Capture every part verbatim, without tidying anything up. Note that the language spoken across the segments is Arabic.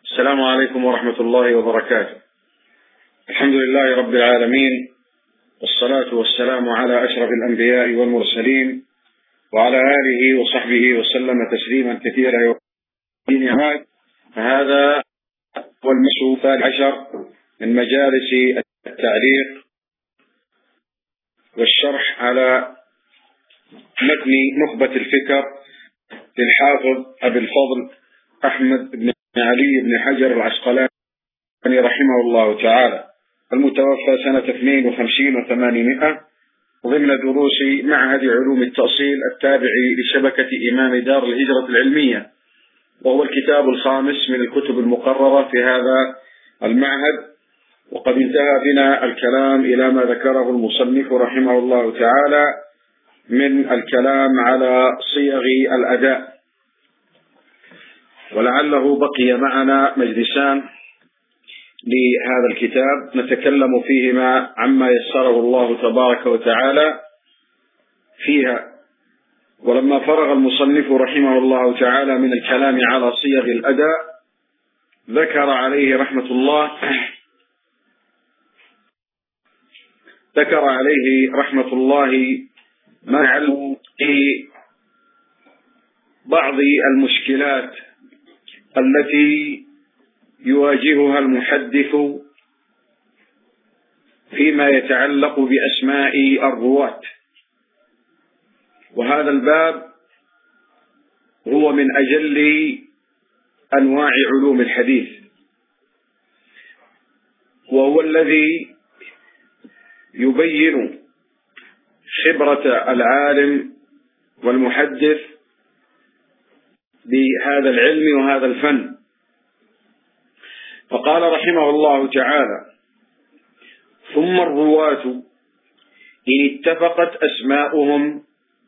السلام عليكم ورحمة الله وبركاته. الحمد لله رب العالمين، والصلاة والسلام على أشرف الأنبياء والمرسلين وعلى آله وصحبه وسلم تسليما كثيرا. هذا هو المسؤول الثالث عشر من مجالس التعليق والشرح على متن نخبة الفكر للحافظ أبي الفضل أحمد بن علي بن حجر العسقلاني رحمه الله تعالى، المتوفى سنة اثنين وخمسين وثمانمائة، ضمن دروس معهد علوم التأصيل التابع لشبكة إمام دار الهجرة العلمية، وهو الكتاب الخامس من الكتب المقررة في هذا المعهد. وقد انتهى بنا الكلام إلى ما ذكره المصنف رحمه الله تعالى من الكلام على صيغ الأداء، ولعله بقي معنا مجلسان لهذا الكتاب نتكلم فيهما عما يسره الله تبارك وتعالى فيها. ولما فرغ المصنف رحمه الله تعالى من الكلام على صيغ الأداء، ذكر عليه رحمة الله ذكر عليه رحمة الله ما يعلم في بعض المشكلات التي يواجهها المحدث فيما يتعلق بأسماء الرواة، وهذا الباب هو من أجل أنواع علوم الحديث، وهو الذي يبين خبرة العالم والمحدث بهذا العلم وهذا الفن. فقال رحمه الله تعالى: ثم الرواة إن اتفقت أسماؤهم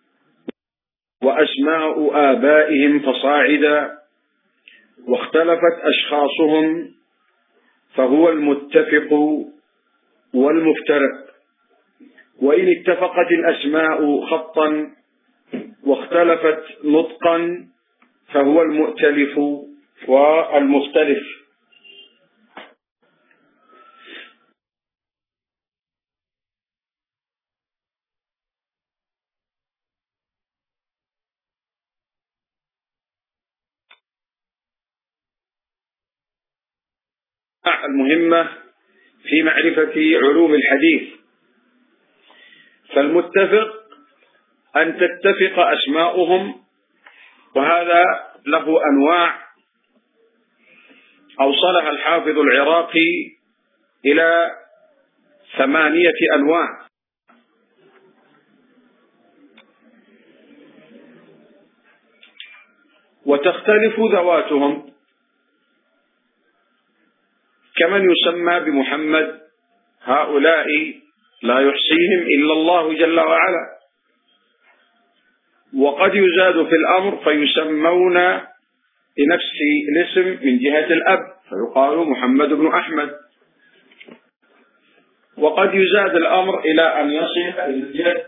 وأسماء آبائهم فصاعدا، واختلفت أشخاصهم، فهو المتفق والمفترق. وإن اتفقت الأسماء خطا واختلفت نطقا، فهو المؤتلف والمختلف. المهمة في معرفة علوم الحديث، فالمتفق أن تتفق أسماؤهم، وهذا له أنواع أوصلها الحافظ العراقي إلى ثمانية أنواع. وتختلف ذواتهم، كمن يسمى بمحمد، هؤلاء لا يحصيهم إلا الله جل وعلا. وقد يزاد في الأمر فيسمون بنفس الاسم من جهة الأب، فيقال محمد بن أحمد. وقد يزاد الأمر إلى أن يصل إلى الجد،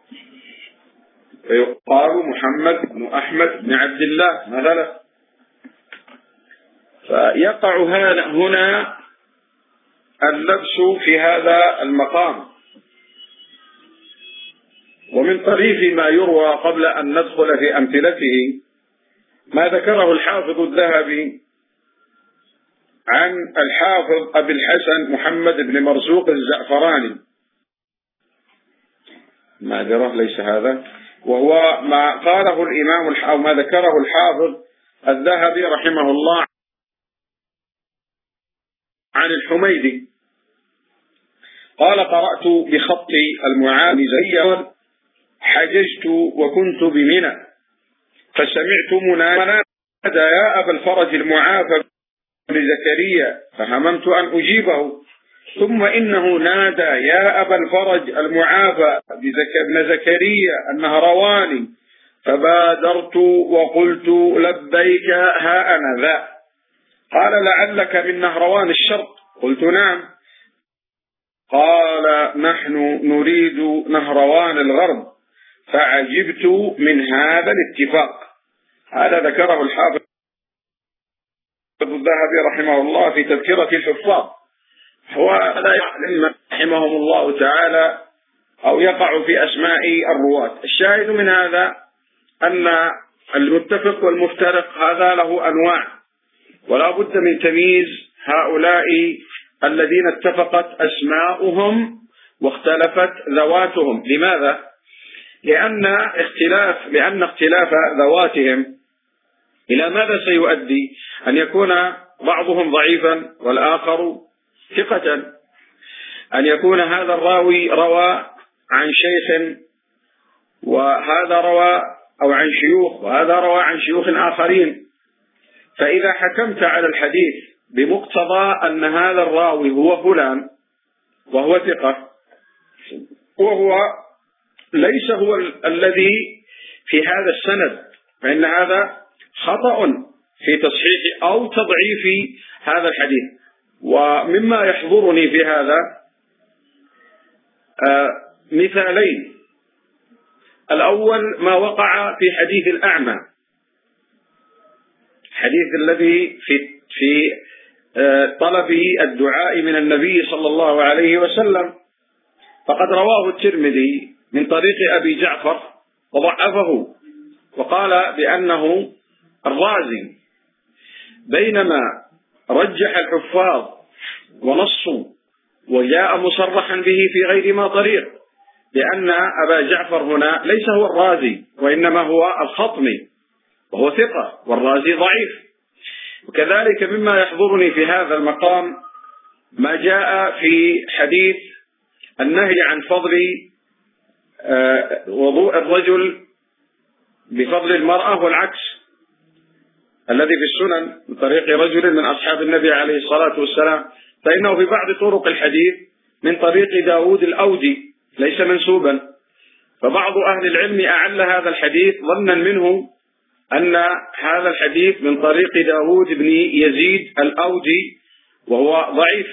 فيقال محمد بن أحمد بن عبد الله مثلا. فيقع هنا اللبس في هذا المقام. ومن طريف ما يروى قبل أن ندخل في أمثلته ما ذكره الحافظ الذهبي عن الحافظ أبي الحسن محمد بن مرزوق الزعفراني، معذرة ليس هذا، وهو ما قاله الإمام أو ما ذكره الحافظ الذهبي رحمه الله عن الحميدي، قال: قرأت بخط المعاوي: حججت وكنت بمنى، فسمعت منادى: يا أبا الفرج المعافى لزكريا، فهممت أن أجيبه، ثم إنه نادى: يا أبا الفرج المعافى بن زكريا النهرواني، فبادرت وقلت: لبيك ها أنا ذا. قال: لعلك من نهروان الشرق؟ قلت: نعم. قال: نحن نريد نهروان الغرب، فعجبت من هذا الاتفاق. هذا ذكره الحافظ الذهبي رحمه الله في تذكرة الحفاظ، هو لا يعلم رحمهم الله تعالى أو يقع في أسماء الرواة. الشاهد من هذا أن المتفق والمفترق هذا له أنواع، ولا بد من تمييز هؤلاء الذين اتفقت أسماؤهم واختلفت ذواتهم. لماذا؟ لأن اختلاف لأن اختلاف ذواتهم إلى ماذا سيؤدي؟ أن يكون بعضهم ضعيفا والآخر ثقة، أن يكون هذا الراوي روى عن شيخ وهذا روى أو عن شيوخ وهذا روى عن شيوخ آخرين. فإذا حكمت على الحديث بمقتضى أن هذا الراوي هو فلان وهو ثقة وهو ليس هو الذي في هذا السند، فإن هذا خطأ في تصحيح أو تضعيف هذا الحديث. ومما يحضرني في هذا آه مثالين. الأول ما وقع في حديث الأعمى، الحديث الذي في في آه طلب الدعاء من النبي صلى الله عليه وسلم، فقد رواه الترمذي من طريق أبي جعفر وضعفه وقال بأنه الرازي، بينما رجح الحفاظ ونصوا وجاء مصرحا به في غير ما طريق لأن أبا جعفر هنا ليس هو الرازي وإنما هو الخطمي وهو ثقة والرازي ضعيف. وكذلك مما يحضرني في هذا المقام ما جاء في حديث النهي عن فضل وضوء الرجل بفضل المرأة والعكس، الذي في السنن من طريق رجل من أصحاب النبي عليه الصلاة والسلام، فإنه في بعض طرق الحديث من طريق داود الأودي ليس منسوبا. فبعض أهل العلم أعل هذا الحديث ظنا منه أن هذا الحديث من طريق داود بن يزيد الأودي وهو ضعيف،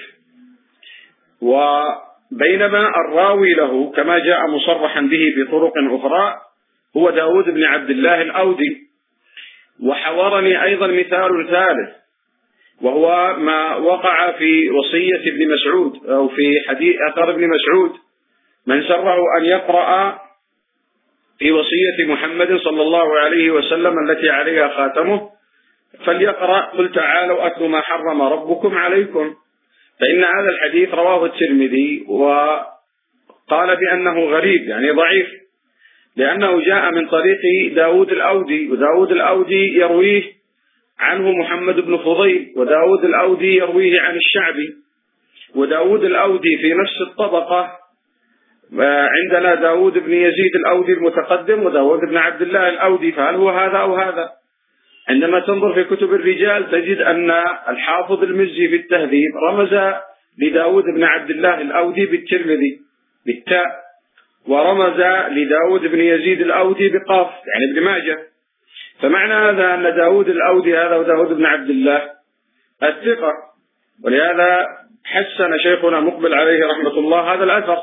وبينما الراوي له كما جاء مصرحا به بطرق أخرى هو داود بن عبد الله الأودي. وحورني أيضا مثال ثالث وهو ما وقع في وصية ابن مسعود أو في حديث أثر ابن مسعود: من سره أن يقرأ في وصية محمد صلى الله عليه وسلم التي عليها خاتمه فليقرأ قل تعالوا أتل ما حرم ربكم عليكم. فإن هذا الحديث رواه الترمذي وقال بأنه غريب يعني ضعيف، لأنه جاء من طريق داود الأودي، وداود الأودي يرويه عنه محمد بن فضيل، وداود الأودي يرويه عن الشعبي، وداود الأودي في نفس الطبقة عندنا داود بن يزيد الأودي المتقدم وداود بن عبد الله الأودي، فهل هو هذا أو هذا؟ عندما تنظر في كتب الرجال تجد أن الحافظ المزي في التهذيب رمز لداود بن عبد الله الأودي بالترمذي بالتاء، ورمز لداود بن يزيد الأودي بقاف يعني ابن ماجه. فمعنى هذا أن داود الأودي هذا وداود بن عبد الله الثقة، ولهذا حسن شيخنا مقبل عليه رحمة الله هذا الأثر.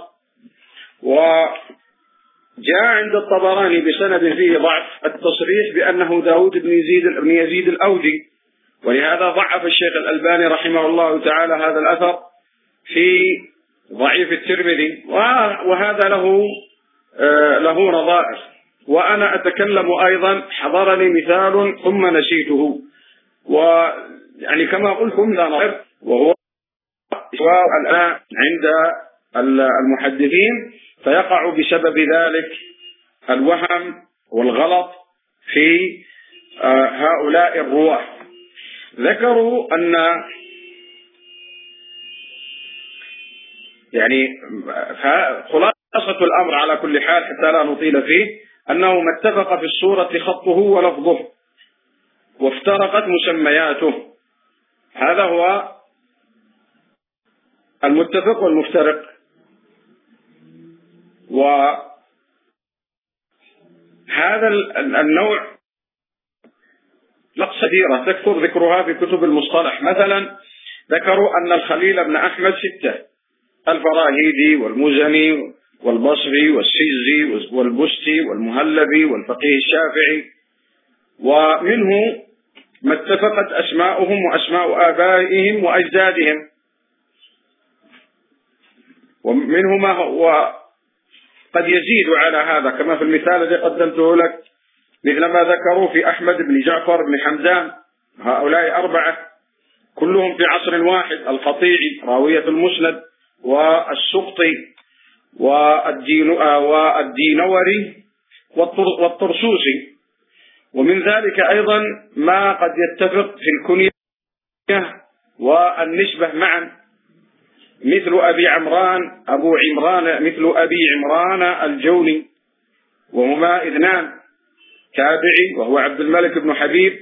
وجاء عند الطبراني بسند فيه ضعف التصريح بأنه داود بن يزيد, بن يزيد الأودي، ولهذا ضعف الشيخ الألباني رحمه الله تعالى هذا الأثر في ضعيف الترمذي، وهذا له له نظائر. وأنا أتكلم أيضا حضرني مثال ثم نسيته، ويعني كما قلتم لا نظر، وهو الآن عند المحدثين فيقع بسبب ذلك الوهم والغلط في هؤلاء الرواة. ذكروا أن يعني خلاصة الأمر على كل حال حتى لا نطيل فيه أنه ما اتفق في السورة خطه ولفظه وافترقت مسمياته، هذا هو المتفق والمفترق. وهذا النوع لقصة كثيرة تكثر ذكرها في كتب المصطلح. مثلا ذكروا أن الخليل بن أحمد ستة: الفراهيدي والمزني والبصري والسيزي والبستي والمهلبي والفقيه الشافعي. ومنه ما اتفقت أسماؤهم وأسماء آبائهم وأجدادهم، ومنهما هو قد يزيد على هذا كما في المثال الذي قدمته لك، مثل ما ذكروا في أحمد بن جعفر بن حمدان. هؤلاء أربعة كلهم في عصر واحد: القطيعي راوية المسند، والسقطي، والدينوري، والطرسوسي. ومن ذلك أيضا ما قد يتفق في الكنية والنسبة معا، مثل أبي عمران أبو عمران مثل أبي عمران الجوني، وهما اثنان: تابعي وهو عبد الملك بن حبيب،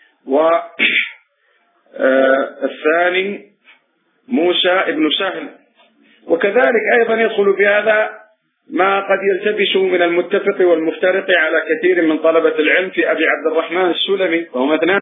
والثاني موسى بن سهل. وكذلك أيضا يدخل في هذا ما قد يلتبس من المتفق والمفترق على كثير من طلبة العلم في أبي عبد الرحمن السلمي، وهما اثنان: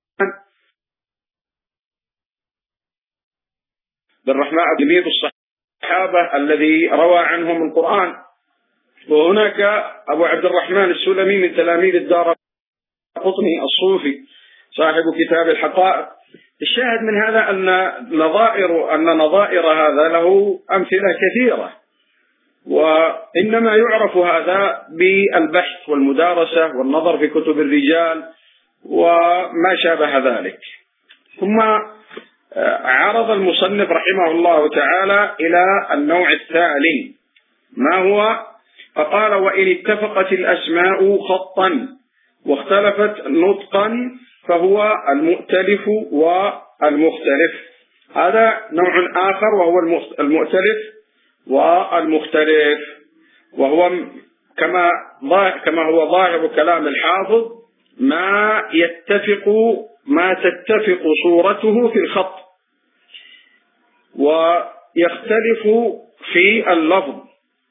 عبد الرحمن تلميذ الصحابة الذي روى عنهم القرآن، وهناك أبو عبد الرحمن السلمي من تلاميذ الدارقطني الصوفي صاحب كتاب الحقائق. الشاهد من هذا أن نظائر أن نظائر هذا له أمثلة كثيرة، وإنما يعرف هذا بالبحث والمدارسة والنظر في كتب الرجال وما شابه ذلك. ثم عرض المصنف رحمه الله تعالى إلى النوع الثاني، ما هو؟ فقال: وإن اتفقت الأسماء خطا واختلفت نطقا فهو المؤتلف والمختلف. هذا نوع آخر وهو المؤتلف والمختلف، وهو كما كما هو ظاهر كلام الحافظ ما يتفق ما تتفق صورته في الخط ويختلف في اللفظ،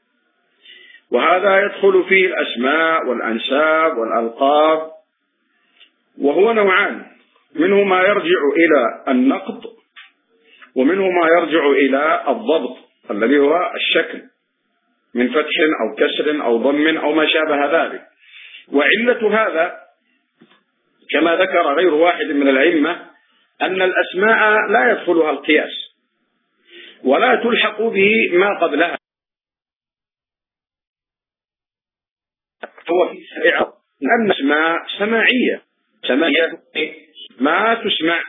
وهذا يدخل فيه الأسماء والأنساب والألقاب، وهو نوعان: منه ما يرجع إلى النقد، ومنه ما يرجع إلى الضبط الذي هو الشكل من فتح أو كسر أو ضم أو ما شابه ذلك. وعلة هذا كما ذكر غير واحد من الأئمة أن الأسماء لا يدخلها القياس ولا تلحق به ما قبلها، هو أن الأسماء سماعية سماعية ما تسمع.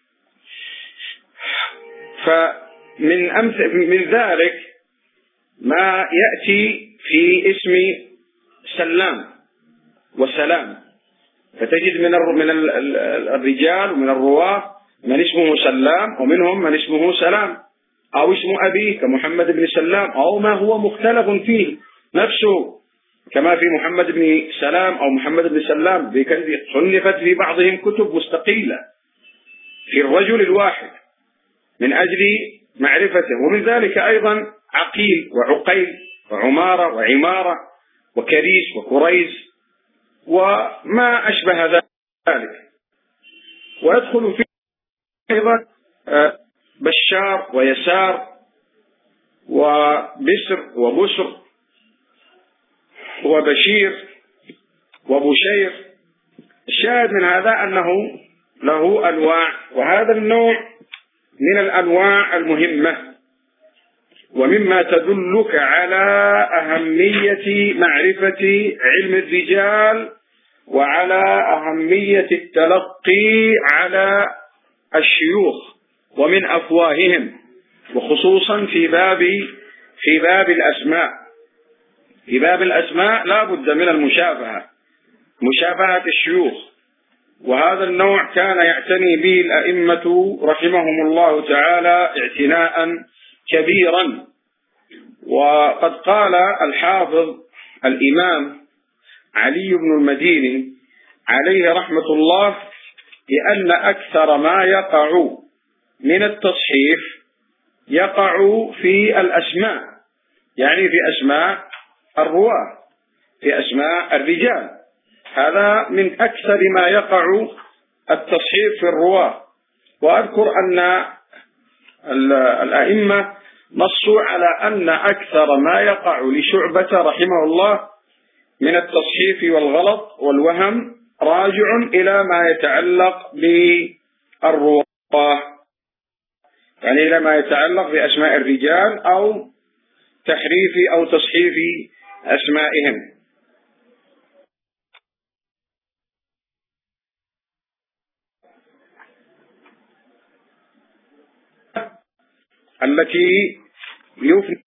فمن أمثل من ذلك ما يأتي في اسم سلام وسلام، فتجد من من الرجال ومن الرواة من اسمه سلام، ومنهم من اسمه سلام، أو اسم أبيه كمحمد بن سلام، أو ما هو مختلف فيه نفسه كما في محمد بن سلام أو محمد بن سلام، صنفت في بعضهم كتب مستقلة في الرجل الواحد من أجل معرفته. ومن ذلك أيضا عقيل وعقيل وعمارة وعمارة وكريس وكريز وما أشبه ذلك. ويدخل فيه أيضا بشار ويسار وبسر وبسر وبشير وبشير. الشاهد من هذا أنه له أنواع، وهذا النوع من الأنواع المهمة، ومما تدلك على أهمية معرفة علم الرجال وعلى أهمية التلقي على الشيوخ ومن أفواههم، وخصوصا في باب في باب الأسماء. في باب الأسماء لا بد من المشافهة، مشافهة الشيوخ، وهذا النوع كان يعتني به الأئمة رحمهم الله تعالى اعتناء كبيرا. وقد قال الحافظ الإمام علي بن المديني عليه رحمة الله لأن أكثر ما يقع من التصحيف يقع في الأسماء، يعني في أسماء الرواة، في أسماء الرجال. هذا من أكثر ما يقع التصحيف في الرواة. وأذكر أن الأئمة نصوا على أن أكثر ما يقع لشعبة رحمه الله من التصحيف والغلط والوهم راجع إلى ما يتعلق بالرواة، يعني إلى ما يتعلق بأسماء الرجال أو تحريف أو تصحيف أسمائهم. التي يفني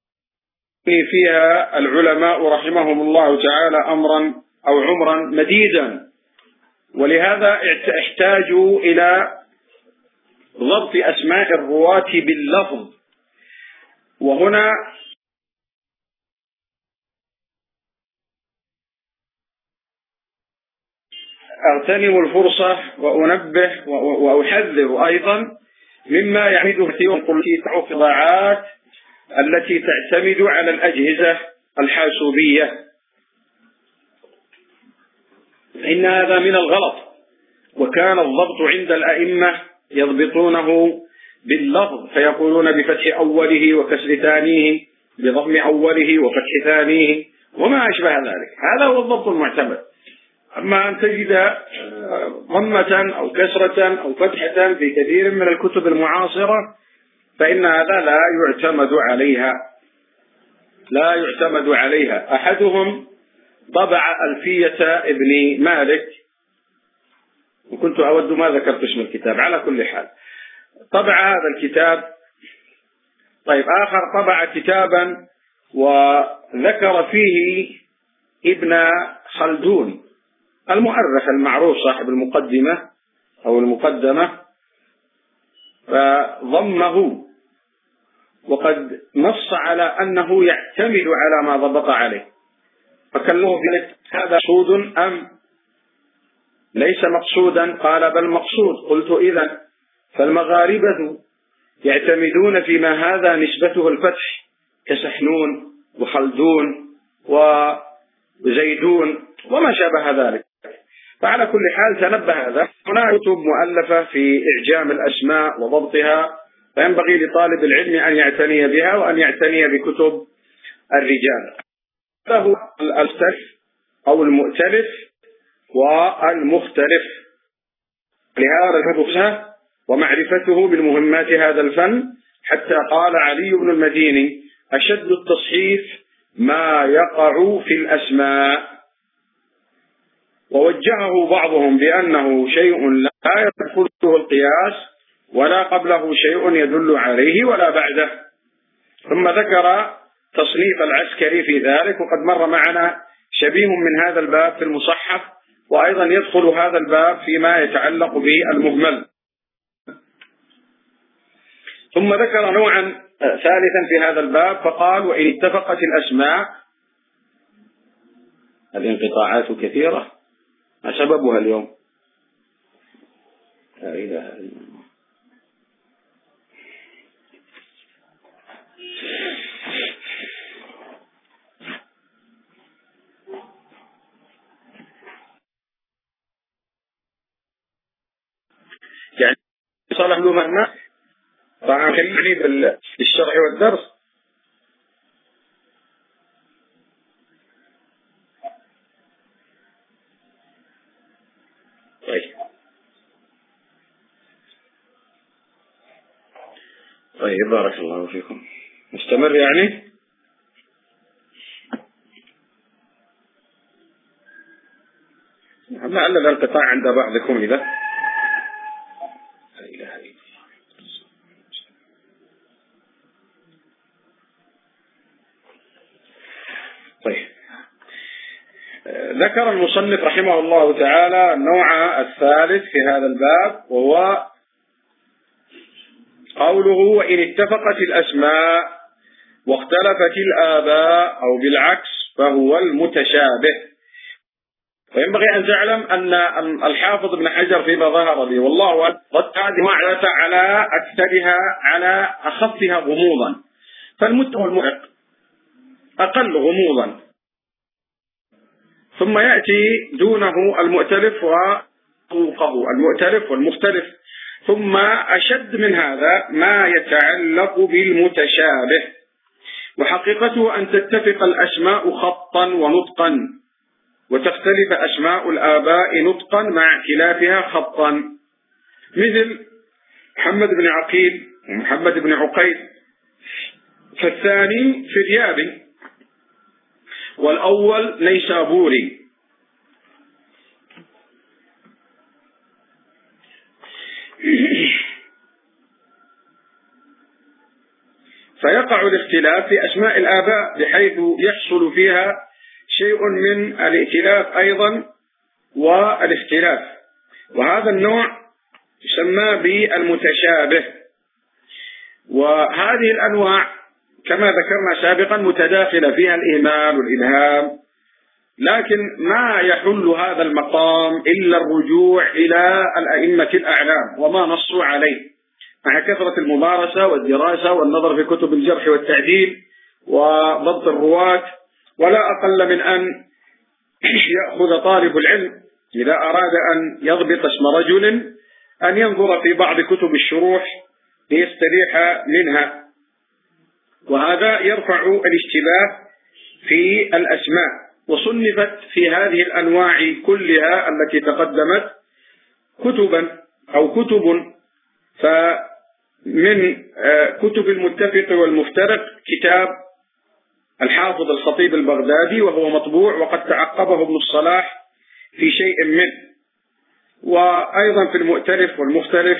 فيها العلماء رحمهم الله تعالى أمرا أو عمرا مديدا، ولهذا احتاجوا إلى ضبط أسماء الرواة باللفظ. وهنا أغتنم الفرصة وأنبه وأحذر أيضا مما يعمده في القضاعات التي تعتمد على الأجهزة الحاسوبية، إن هذا من الغلط. وكان الضبط عند الأئمة يضبطونه باللفظ، فيقولون بفتح أوله وكسر ثانيه، بضم أوله وفتح ثانيه وما أشبه ذلك. هذا هو الضبط المعتمد. أما أن تجد ضمة أو كسرة أو فتحة في كثير من الكتب المعاصرة فإن هذا لا يعتمد عليها، لا يعتمد عليها. أحدهم طبع ألفية ابن مالك، وكنت أود ما ذكرت اسم الكتاب، على كل حال طبع هذا الكتاب. طيب آخر طبع كتابا وذكر فيه ابن خلدون المؤرخ المعروف صاحب المقدمة أو المقدمة، فضمه وقد نص على أنه يعتمد على ما ضبط عليه. فكلمه بذلك هذا مقصود أم ليس مقصودا؟ قال بل مقصود. قلت إذن فالمغاربة يعتمدون فيما هذا نسبته الفتح كسحنون وخلدون وزيدون وما شابه ذلك. فعلى كل حال تنبه هذا. هناك كتب مؤلفة في إعجام الأسماء وضبطها، فينبغي لطالب العلم أن يعتني بها وأن يعتني بكتب الرجال. فهو المختلف أو المؤتلف والمختلف، لهذا ومعرفته من مهمات هذا الفن، حتى قال علي بن المديني أشد التصحيف ما يقع في الأسماء. ووجهه بعضهم بأنه شيء لا يدخله القياس ولا قبله شيء يدل عليه ولا بعده. ثم ذكر تصنيف العسكري في ذلك، وقد مر معنا شبيه من هذا الباب في المصحف، وأيضا يدخل هذا الباب فيما يتعلق بالمهمل. ثم ذكر نوعا ثالثا في هذا الباب فقال وإن اتفقت الأسماء. الانقطاعات كثيرة، ما سببها اليوم؟ لا إله إلا الله. يعني صالح له مهما طبعا كلمني بالشرع والدرس. طيب طيب بارك الله فيكم. نستمر يعني. لعل الانقطاع عند بعضكم إذا لا إله إلا الله. طيب ذكر المصنف رحمه الله تعالى النوع الثالث في هذا الباب، وهو قوله وإن اتفقت الأسماء واختلفت الآباء أو بالعكس فهو المتشابه. وينبغي أن تعلم أن الحافظ ابن حجر فيما ظهر به والله قد معرفة على أكثرها على أخفها غموضا، فالمتفق والمعق أقل غموضا، ثم يأتي دونه المؤتلف وفوقه المؤتلف والمختلف، ثم أشد من هذا ما يتعلق بالمتشابه. وحقيقته أن تتفق الأسماء خطا ونطقا، وتختلف أسماء الآباء نطقا مع اختلافها خطا، مثل محمد بن عقيل ومحمد بن عقيل، فالثاني فريابي والأول نيسابوري. فيقع الاختلاف في أسماء الآباء بحيث يحصل فيها شيء من الائتلاف أيضا والاختلاف، وهذا النوع يسمى بالمتشابه. وهذه الأنواع كما ذكرنا سابقا متداخلة فيها الإهمال والإبهام، لكن ما يحل هذا المقام إلا الرجوع إلى الأئمة الأعلام وما نصوا عليه، مع كثرة الممارسة والدراسة والنظر في كتب الجرح والتعديل وضبط الرواة، ولا أقل من أن يأخذ طالب العلم إذا أراد أن يضبط اسم رجل أن ينظر في بعض كتب الشروح ليستريح منها، وهذا يرفع الاشتباه في الأسماء. وصنفت في هذه الأنواع كلها التي تقدمت كتبا أو كتب، فمن كتب المتفق والمفترق كتاب الحافظ الخطيب البغدادي وهو مطبوع وقد تعقبه ابن الصلاح في شيء منه، وأيضا في المؤتلف والمختلف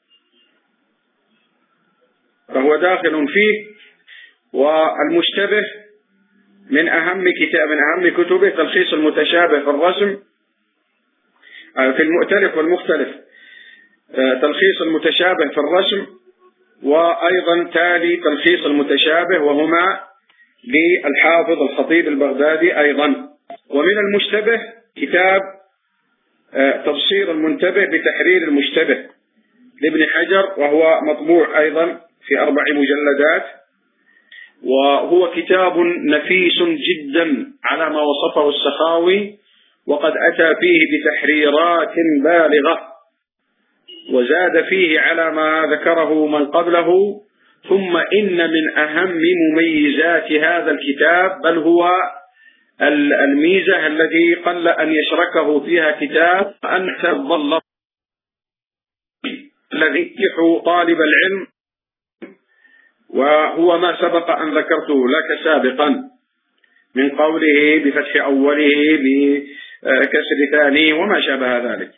فهو داخل فيه، والمشتبه من أهم كتاب من أهم كتبه تلخيص المتشابه في الرسم في المؤتلف والمختلف، تلخيص المتشابه في الرسم، وأيضا تالي تلخيص المتشابه وهما للحافظ الخطيب البغدادي أيضا. ومن المشتبه كتاب تبصير المنتبه بتحرير المشتبه لابن حجر وهو مطبوع أيضا في أربع مجلدات، وهو كتاب نفيس جدا على ما وصفه السخاوي، وقد أتى فيه بتحريرات بالغة وزاد فيه على ما ذكره من قبله. ثم إن من أهم مميزات هذا الكتاب، بل هو الميزة الذي قل أن يشركه فيها كتاب، أن تظل الذي يفتح طالب العلم، وهو ما سبق أن ذكرته لك سابقا من قوله بفتح أوله بكسر ثانيه وما شابه ذلك.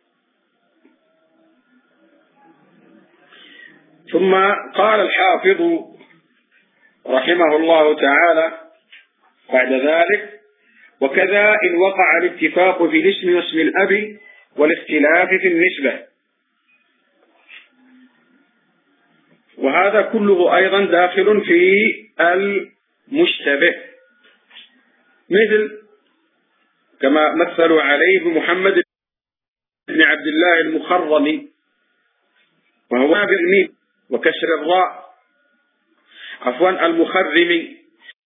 ثم قال الحافظ رحمه الله تعالى بعد ذلك: وكذا إن وقع الاتفاق في الاسم واسم الأب والاختلاف في النسبة. وهذا كله أيضا داخل في المشتبه، مثل كما مثلوا عليه بمحمد بن عبد الله المخرمي، وهو بالميم وكسر الراء، عفوا المخرمي،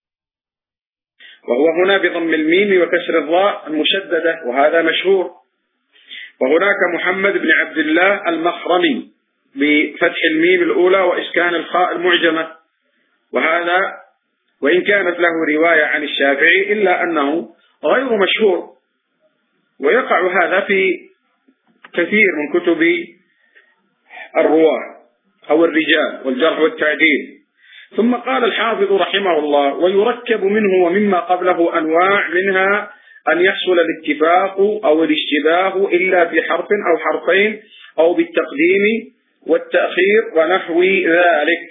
وهو هنا بضم الميم وكسر الراء المشددة، وهذا مشهور. وهناك محمد بن عبد الله المخرمي بفتح الميم الأولى وإسكان الخاء المعجمة، وهذا وإن كانت له رواية عن الشافعي إلا أنه غير مشهور، ويقع هذا في كثير من كتب الرواة أو الرجال والجرح والتعديل. ثم قال الحافظ رحمه الله: ويركب منه ومما قبله أنواع، منها أن يحصل الاتفاق أو الاشتباه إلا بحرف أو حرفين أو بالتقديم والتأخير ونحو ذلك.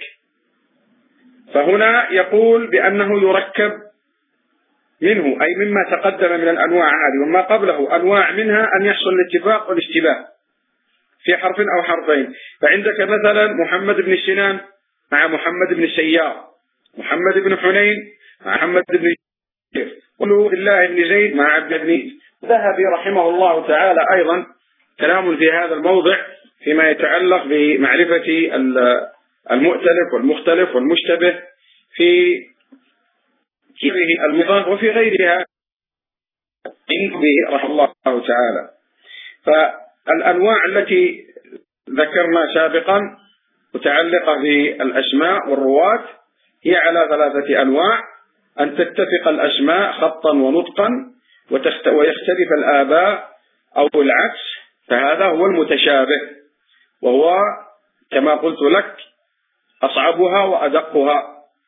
فهنا يقول بأنه يركب منه، أي مما تقدم من الأنواع هذه وما قبله أنواع، منها أن يحصل الاتفاق والاشتباه في حرف أو حرفين. فعندك مثلا محمد بن سنان مع محمد بن سيار، محمد بن حنين مع محمد بن جير، قلوا الله بن زيد مع عبد بن ذهبي رحمه الله تعالى. أيضا كلام في هذا الموضع فيما يتعلق بمعرفة المؤتلف والمختلف والمشتبه في كتبه المضاف وفي غيرها به رحمه الله تعالى. فالأنواع التي ذكرنا سابقا متعلقة بالأسماء والرواة هي على ثلاثة أنواع: أن تتفق الأسماء خطا ونطقا، ويختلف الآباء أو العكس، فهذا هو المتشابه، وهو كما قلت لك أصعبها وأدقها.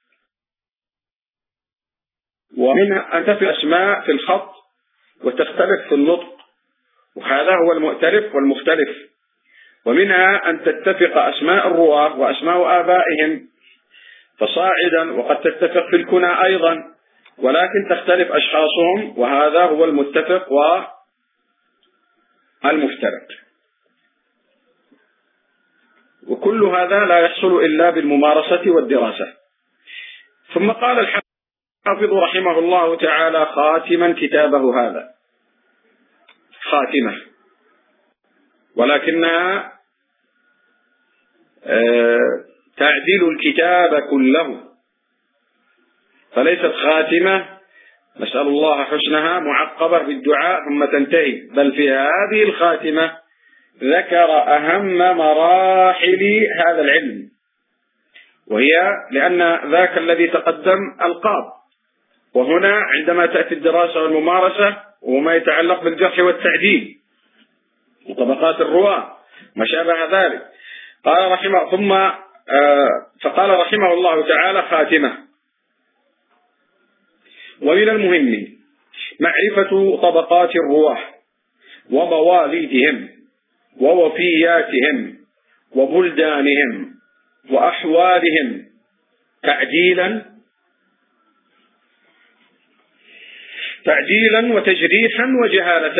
ومنها أن تختلف أسماء في الخط وتختلف في النطق، وهذا هو المؤتلف والمختلف. ومنها أن تتفق أسماء الرواة وأسماء آبائهم فصاعدا، وقد تتفق في الكنى أيضا، ولكن تختلف أشخاصهم، وهذا هو المتفق والمفترق. وكل هذا لا يحصل إلا بالممارسة والدراسة. ثم قال الحافظ رحمه الله تعالى خاتما كتابه هذا، خاتمة، ولكنها تعدل الكتاب كله، فليست خاتمة نسأل الله حسنها معقبة بالدعاء ثم تنتهي، بل في هذه الخاتمة ذكر أهم مراحل هذا العلم، وهي لأن ذاك الذي تقدم ألقاب، وهنا عندما تأتي الدراسة والممارسة وما يتعلق بالجرح والتعديل وطبقات الرواة ما شابه ذلك. قال رحمه ثم آه فقال رحمه الله تعالى خاتمة. ومن المهم معرفة طبقات الرواة ومواليدهم ووفياتهم وبلدانهم وأحوالهم تعديلا تعديلا وتجريحا وجهالة.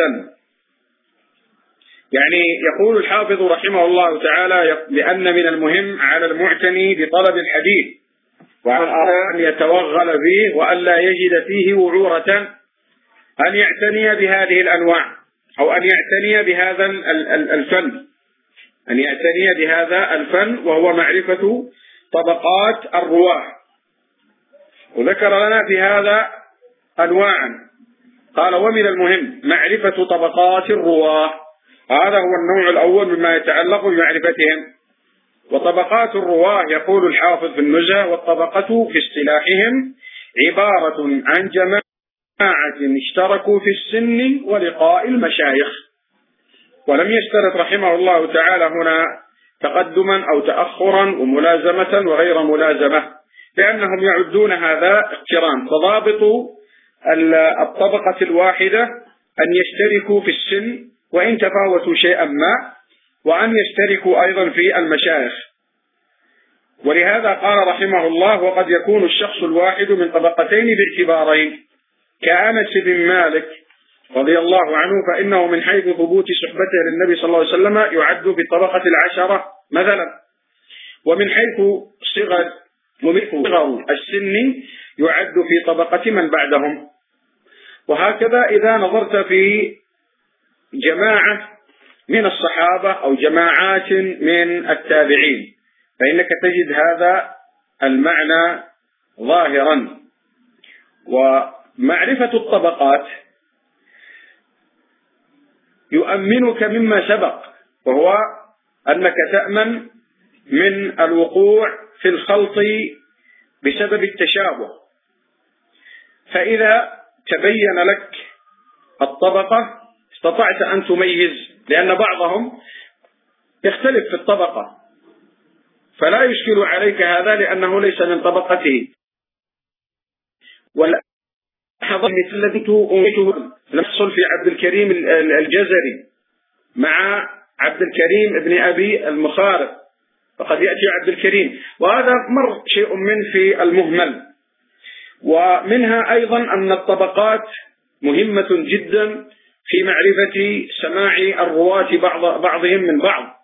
يعني يقول الحافظ رحمه الله تعالى لأن من المهم على المعتني بطلب الحديث وعلى أن يتوغل فيه وأن لا يجد فيه وعورة أن يعتني بهذه الأنواع، أو أن يعتني بهذا الفن أن يعتني بهذا الفن وهو معرفة طبقات الرواة. وذكر لنا في هذا أنواعا، قال ومن المهم معرفة طبقات الرواة، هذا هو النوع الأول مما يتعلق بمعرفتهم. وطبقات الرواة يقول الحافظ في النزهة والطبقة في اصطلاحهم عبارة عن جماعة اشتركوا في السن ولقاء المشايخ. ولم يشترط رحمه الله تعالى هنا تقدما أو تأخرا وملازمة وغير ملازمة، لأنهم يعدون هذا اقتران. فضابط الطبقة الواحدة أن يشتركوا في السن وإن تفاوتوا شيئا ما، وأن يشتركوا أيضا في المشايخ. ولهذا قال رحمه الله وقد يكون الشخص الواحد من طبقتين باعتبارين، كأنس بن مالك رضي الله عنه، فإنه من حيث ثبوت صحبته للنبي صلى الله عليه وسلم يعد في الطبقة العشرة مثلا، ومن حيث صغر صغر السن يعد في طبقة من بعدهم. وهكذا إذا نظرت في جماعة من الصحابة أو جماعات من التابعين فإنك تجد هذا المعنى ظاهرا. ومعرفة الطبقات يؤمنك مما سبق، وهو أنك تأمن من الوقوع في الخلط بسبب التشابه. فإذا تبين لك الطبقة استطعت أن تميز، لأن بعضهم يختلف في الطبقة فلا يشكل عليك هذا لأنه ليس من طبقته. والأحظ مثل الذي تؤمته لم يحصل في عبد الكريم الجزري مع عبد الكريم ابن أبي المخارق، فقد يأتي عبد الكريم، وهذا مر شيء من في المهمل. ومنها أيضا أن الطبقات مهمة جدا في معرفة سماع الرواة بعض بعضهم من بعض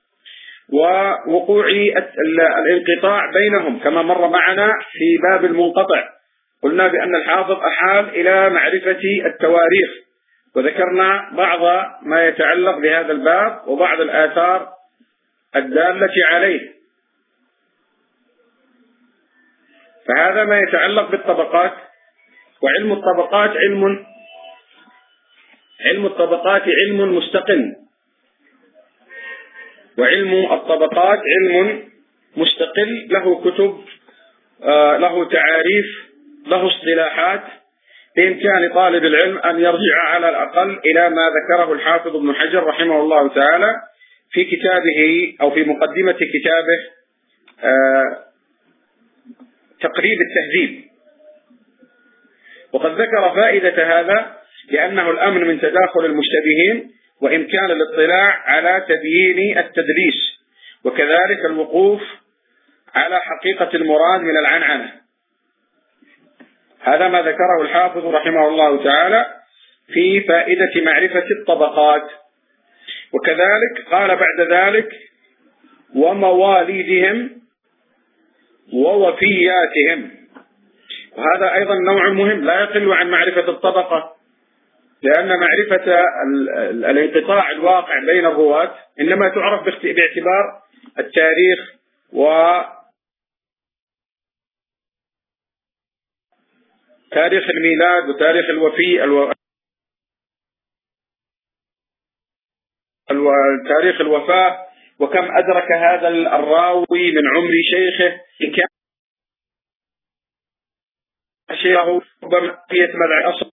ووقوع الانقطاع بينهم، كما مر معنا في باب المنقطع قلنا بأن الحافظ أحال إلى معرفة التواريخ، وذكرنا بعض ما يتعلق بهذا الباب وبعض الآثار الدالة عليه. فهذا ما يتعلق بالطبقات. وعلم الطبقات علم علم الطبقات علم مستقل، وعلم الطبقات علم مستقل له كتب، له تعاريف، له اصطلاحات، بإمكان طالب العلم أن يرجع على الأقل إلى ما ذكره الحافظ ابن حجر رحمه الله تعالى في كتابه أو في مقدمة كتابه آه تقريب التهذيب. وقد ذكر فائدة هذا لأنه الأمن من تداخل المشتبهين وإمكان الاطلاع على تبيين التدليس، وكذلك الوقوف على حقيقة المراد من العنعنة. هذا ما ذكره الحافظ رحمه الله تعالى في فائدة معرفة الطبقات. وكذلك قال بعد ذلك ومواليدهم ووفياتهم، وهذا أيضا نوع مهم لا يقل عن معرفة الطبقة، لأن معرفة الانقطاع الواقع بين الرواة إنما تعرف باعتبار التاريخ وتاريخ الميلاد وتاريخ الوفي الو... تاريخ الوفاة، وكم أدرك هذا الراوي من عمر شيخه، إن كان شيخه ربما يتبع أصل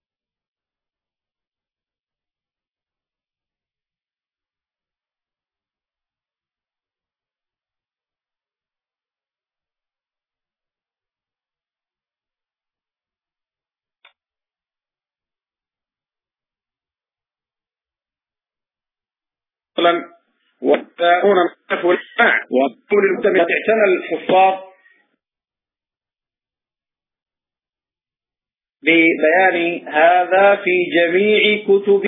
وتكون النفو الماع وطول المتمم اعتنى الحفاظ ببيان هذا في جميع كتبهم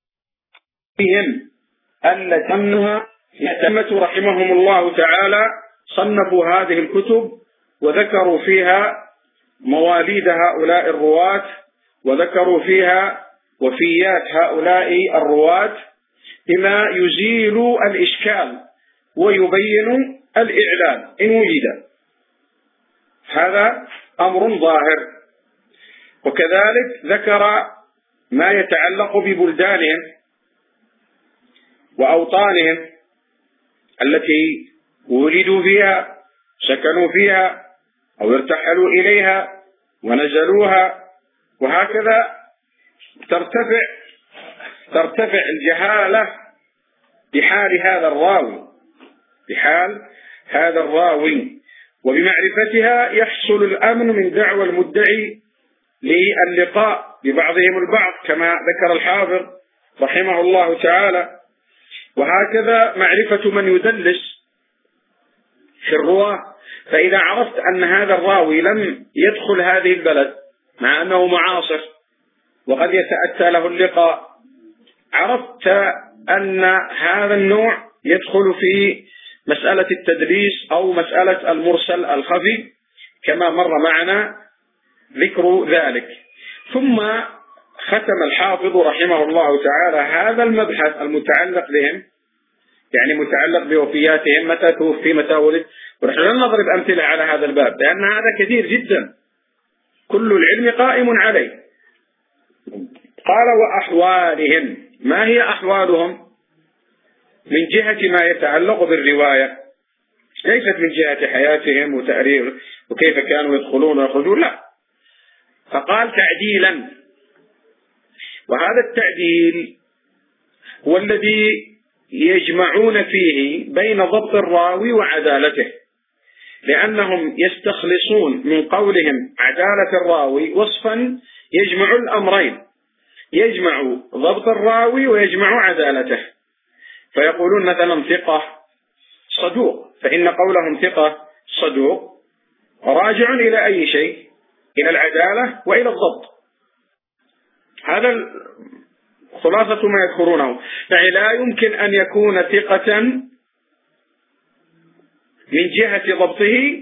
التي أنها الأئمة رحمهم الله تعالى صنفوا هذه الكتب وذكروا فيها مواليد هؤلاء الرواة، وذكروا فيها وفيات هؤلاء الرواة بما يزيل الإشكال ويبين الإعلان إن وجد. هذا أمر ظاهر. وكذلك ذكر ما يتعلق ببلدانهم وأوطانهم التي ولدوا فيها، سكنوا فيها أو ارتحلوا إليها ونزلوها، وهكذا ترتفع ترتفع الجهالة بحال هذا الراوي بحال هذا الراوي وبمعرفتها يحصل الأمن من دعوى المدعي للقاء ببعضهم البعض كما ذكر الحافظ رحمه الله تعالى. وهكذا معرفة من يدلس في الرواة، فإذا عرفت أن هذا الراوي لم يدخل هذه البلد مع أنه معاصر وقد يتأتى له اللقاء، عرفت أن هذا النوع يدخل في مسألة التدليس أو مسألة المرسل الخفي كما مر معنا ذكر ذلك. ثم ختم الحافظ رحمه الله تعالى هذا المبحث المتعلق بهم، يعني متعلق بوفياتهم، متى توفي متى ولد، ونحن لن نضرب أمثلة على هذا الباب لأن هذا كثير جدا كل العلم قائم عليه. قال وأحوالهم، ما هي أحوالهم؟ من جهة ما يتعلق بالرواية، ليست من جهة حياتهم وتأريخ وكيف كانوا يدخلون ويخرجون، لا. فقال تعديلا، وهذا التعديل هو الذي يجمعون فيه بين ضبط الراوي وعدالته، لأنهم يستخلصون من قولهم عدالة الراوي وصفا يجمع الأمرين، يجمع ضبط الراوي ويجمع عدالته. فيقولون مثلا ثقة صدوق، فإن قولهم ثقة صدوق راجع إلى أي شيء؟ إلى العدالة وإلى الضبط. هذا خلاصة ما يذكرونه. يعني لا يمكن أن يكون ثقة من جهة ضبطه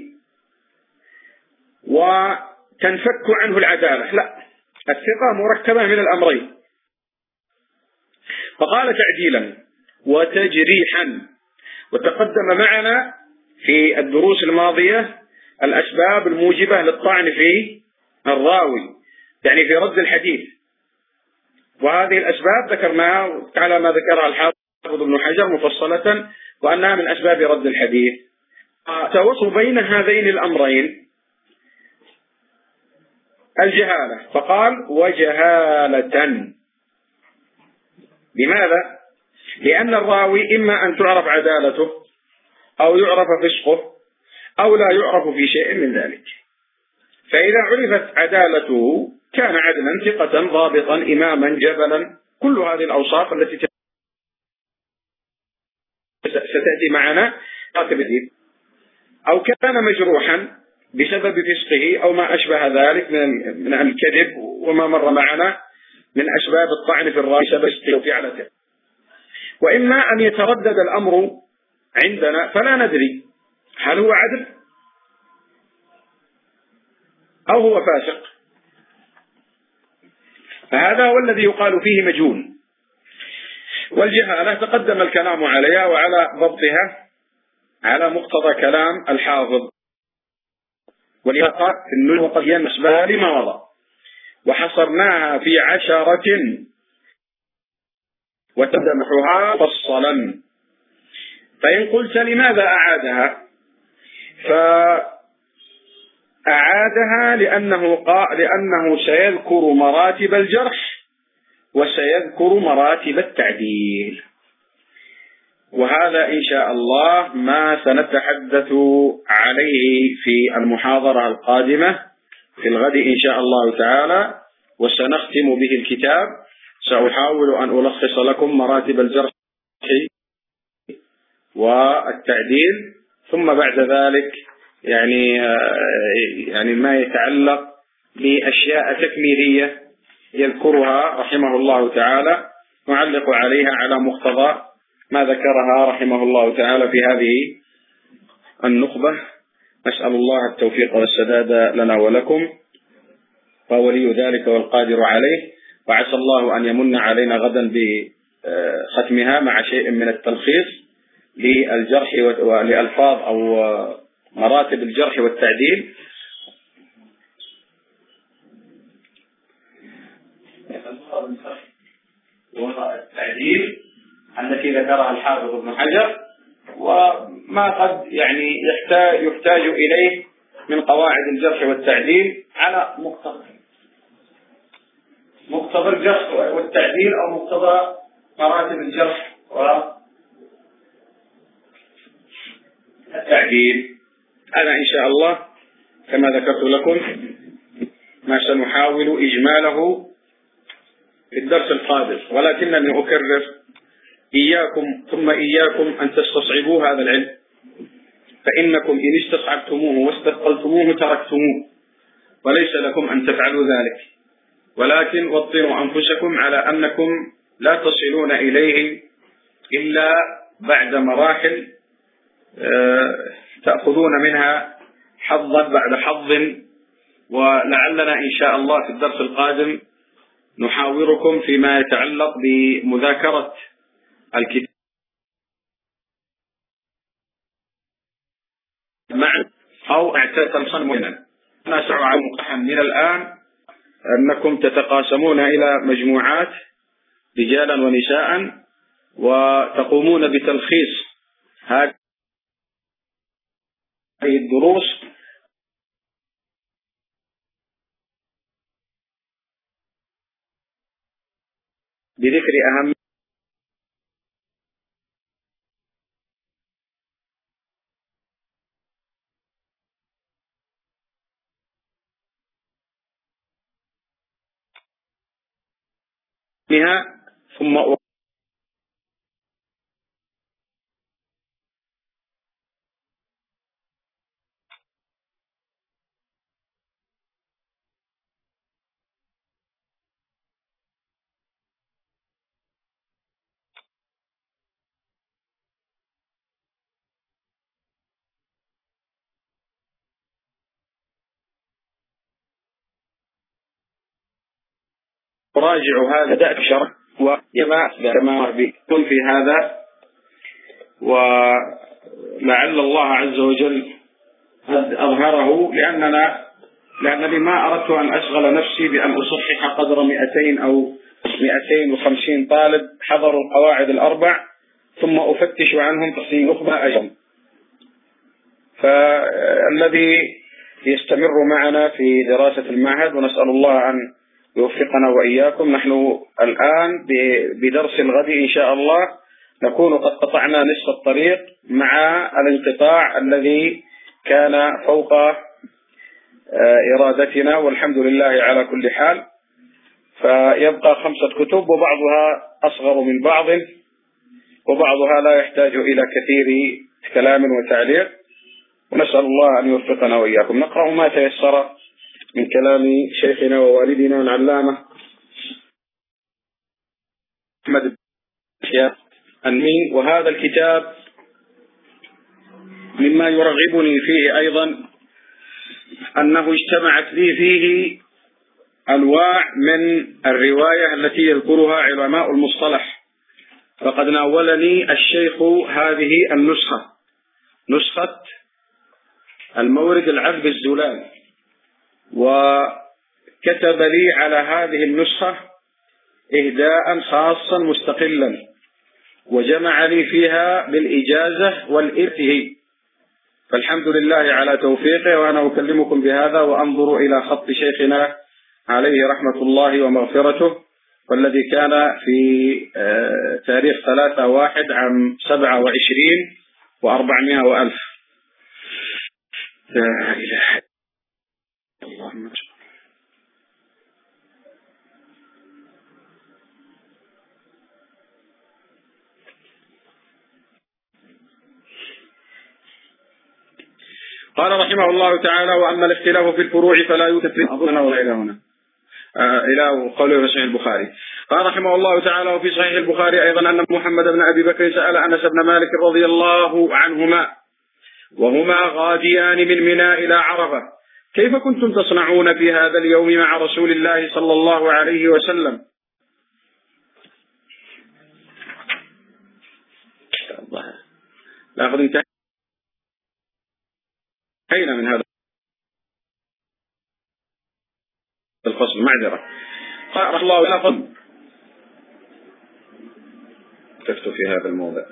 وتنفك عنه العدالة، لا، الثقة مركبة من الأمرين. فقال تعديلا وتجريحا، وتقدم معنا في الدروس الماضية الأسباب الموجبة للطعن في الراوي، يعني في رد الحديث، وهذه الأسباب ذكرناها على ما ذكرها الحافظ ابن حجر مفصلة، وأنها من أسباب رد الحديث. التواصل بين هذين الأمرين الجهالة، فقال وجهالة. لماذا؟ لأن الراوي إما أن تعرف عدالته أو يعرف فسقه أو لا يعرف في شيء من ذلك. فإذا عرفت عدالته كان عدلا ثقة ضابطا إماما جبلا، كل هذه الأوصاف التي ستأتي معنا. أو كان مجروحا بسبب فسقه أو ما أشبه ذلك من الكذب وما مر معنا من أسباب الطعن في الراوي بسبب فسقه وفعلته. وإما أن يتردد الأمر عندنا فلا ندري هل هو عدل أو هو فاسق، فهذا هو الذي يقال فيه مجهول. والجهالة تقدم الكلام عليها وعلى ضبطها على مقتضى كلام الحافظ، ولهذا في النجوم قد ينسبها لما مضى، وحصرناها في عشرة وتدمحها فصلا. فإن قلت لماذا أعادها؟ فأعادها لأنه قال لأنه سيذكر مراتب الجرح وسيذكر مراتب التعديل، وهذا إن شاء الله ما سنتحدث عليه في المحاضرة القادمة في الغد إن شاء الله تعالى، وسنختم به الكتاب. سأحاول أن ألخص لكم مراتب الجرح والتعديل، ثم بعد ذلك يعني يعني ما يتعلق بأشياء تكميلية يذكرها رحمه الله تعالى، نعلق عليها على مقتضى ما ذكرها رحمه الله تعالى في هذه النخبة. نسأل الله التوفيق والسداد لنا ولكم، فولي ذلك والقادر عليه، وعسى الله أن يمن علينا غدا بختمها مع شيء من التلخيص للجرح ولألفاظ أو مراتب الجرح والتعديل. والتعديل التي ذكرها الحافظ ابن حجر، وما قد يعني يحتاج, يحتاج إليه من قواعد الجرح والتعديل على مقتضى مقتضى الجرح والتعديل أو مقتضى مراتب الجرح والتعديل. أنا إن شاء الله كما ذكرت لكم ما سنحاول إجماله في الدرس القادم، ولكنني أكرر إياكم ثم إياكم أن تستصعبوا هذا العلم، فإنكم إن استصعبتموه واستثقلتموه تركتموه، وليس لكم أن تفعلوا ذلك، ولكن وطنوا أنفسكم على أنكم لا تصلون إليه إلا بعد مراحل تأخذون منها حظا بعد حظ. ولعلنا إن شاء الله في الدرس القادم نحاوركم فيما يتعلق بمذاكرة الكتاب معا أو اعتاد المصنف. نسعى على من الآن أنكم تتقاسمون إلى مجموعات رجالا ونساء وتقومون بتلخيص هذه الدروس بذكر أهم منها، ثم أراجع هذا بدأت شرح وما بكل في هذا، ولعل الله عز وجل قد أظهره، لأننا لأنني ما أردت أن أشغل نفسي بأن أصحح قدر مئتين أو مئتين وخمسين طالب حضروا القواعد الأربع ثم أفتش عنهم تصحيح نخبة أيضا. فالذي يستمروا معنا في دراسة المعهد، ونسأل الله أن يوفقنا وإياكم. نحن الآن بدرس الغد إن شاء الله نكون قد قطعنا نصف الطريق مع الانقطاع الذي كان فوق إرادتنا، والحمد لله على كل حال. فيبقى خمسة كتب، وبعضها أصغر من بعض، وبعضها لا يحتاج إلى كثير كلام وتعليق، ونسأل الله أن يوفقنا وإياكم. نقرأ ما تيسر من كلام شيخنا ووالدنا العلامة أحمد بن النمي. وهذا الكتاب مما يرغبني فيه أيضا أنه اجتمعت لي فيه أنواع من الرواية التي يذكرها علماء المصطلح. فقد ناولني الشيخ هذه النسخة، نسخة المورد العذب الزلال، وكتب لي على هذه النسخة إهداء خاصا مستقلا، وجمع لي فيها بالإجازة والإرته. فالحمد لله على توفيقه، وأنا أكلمكم بهذا وأنظر إلى خط شيخنا عليه رحمة الله ومغفرته، والذي كان في تاريخ ثلاثة واحد عام سبعة وعشرين وأربعمائة وألف. لا إله إلا الله. قال رحمه الله تعالى: وأما الاختلاف في الفروع فلا يوجد في أظننا ولا إلى هنا آه إلى قوله في صحيح البخاري. قال رحمه الله تعالى: وفي صحيح البخاري أيضا أن محمد بن أبي بكر سأل أنس بن مالك رضي الله عنهما وهما غاديان من منى إلى عرفة: كيف كنتم تصنعون في هذا اليوم مع رسول الله صلى الله عليه وسلم؟ لا أخذ انتهينا من هذا الفصل، معذرة. قال رحمه الله تعالى: تكتب في هذا الموضع.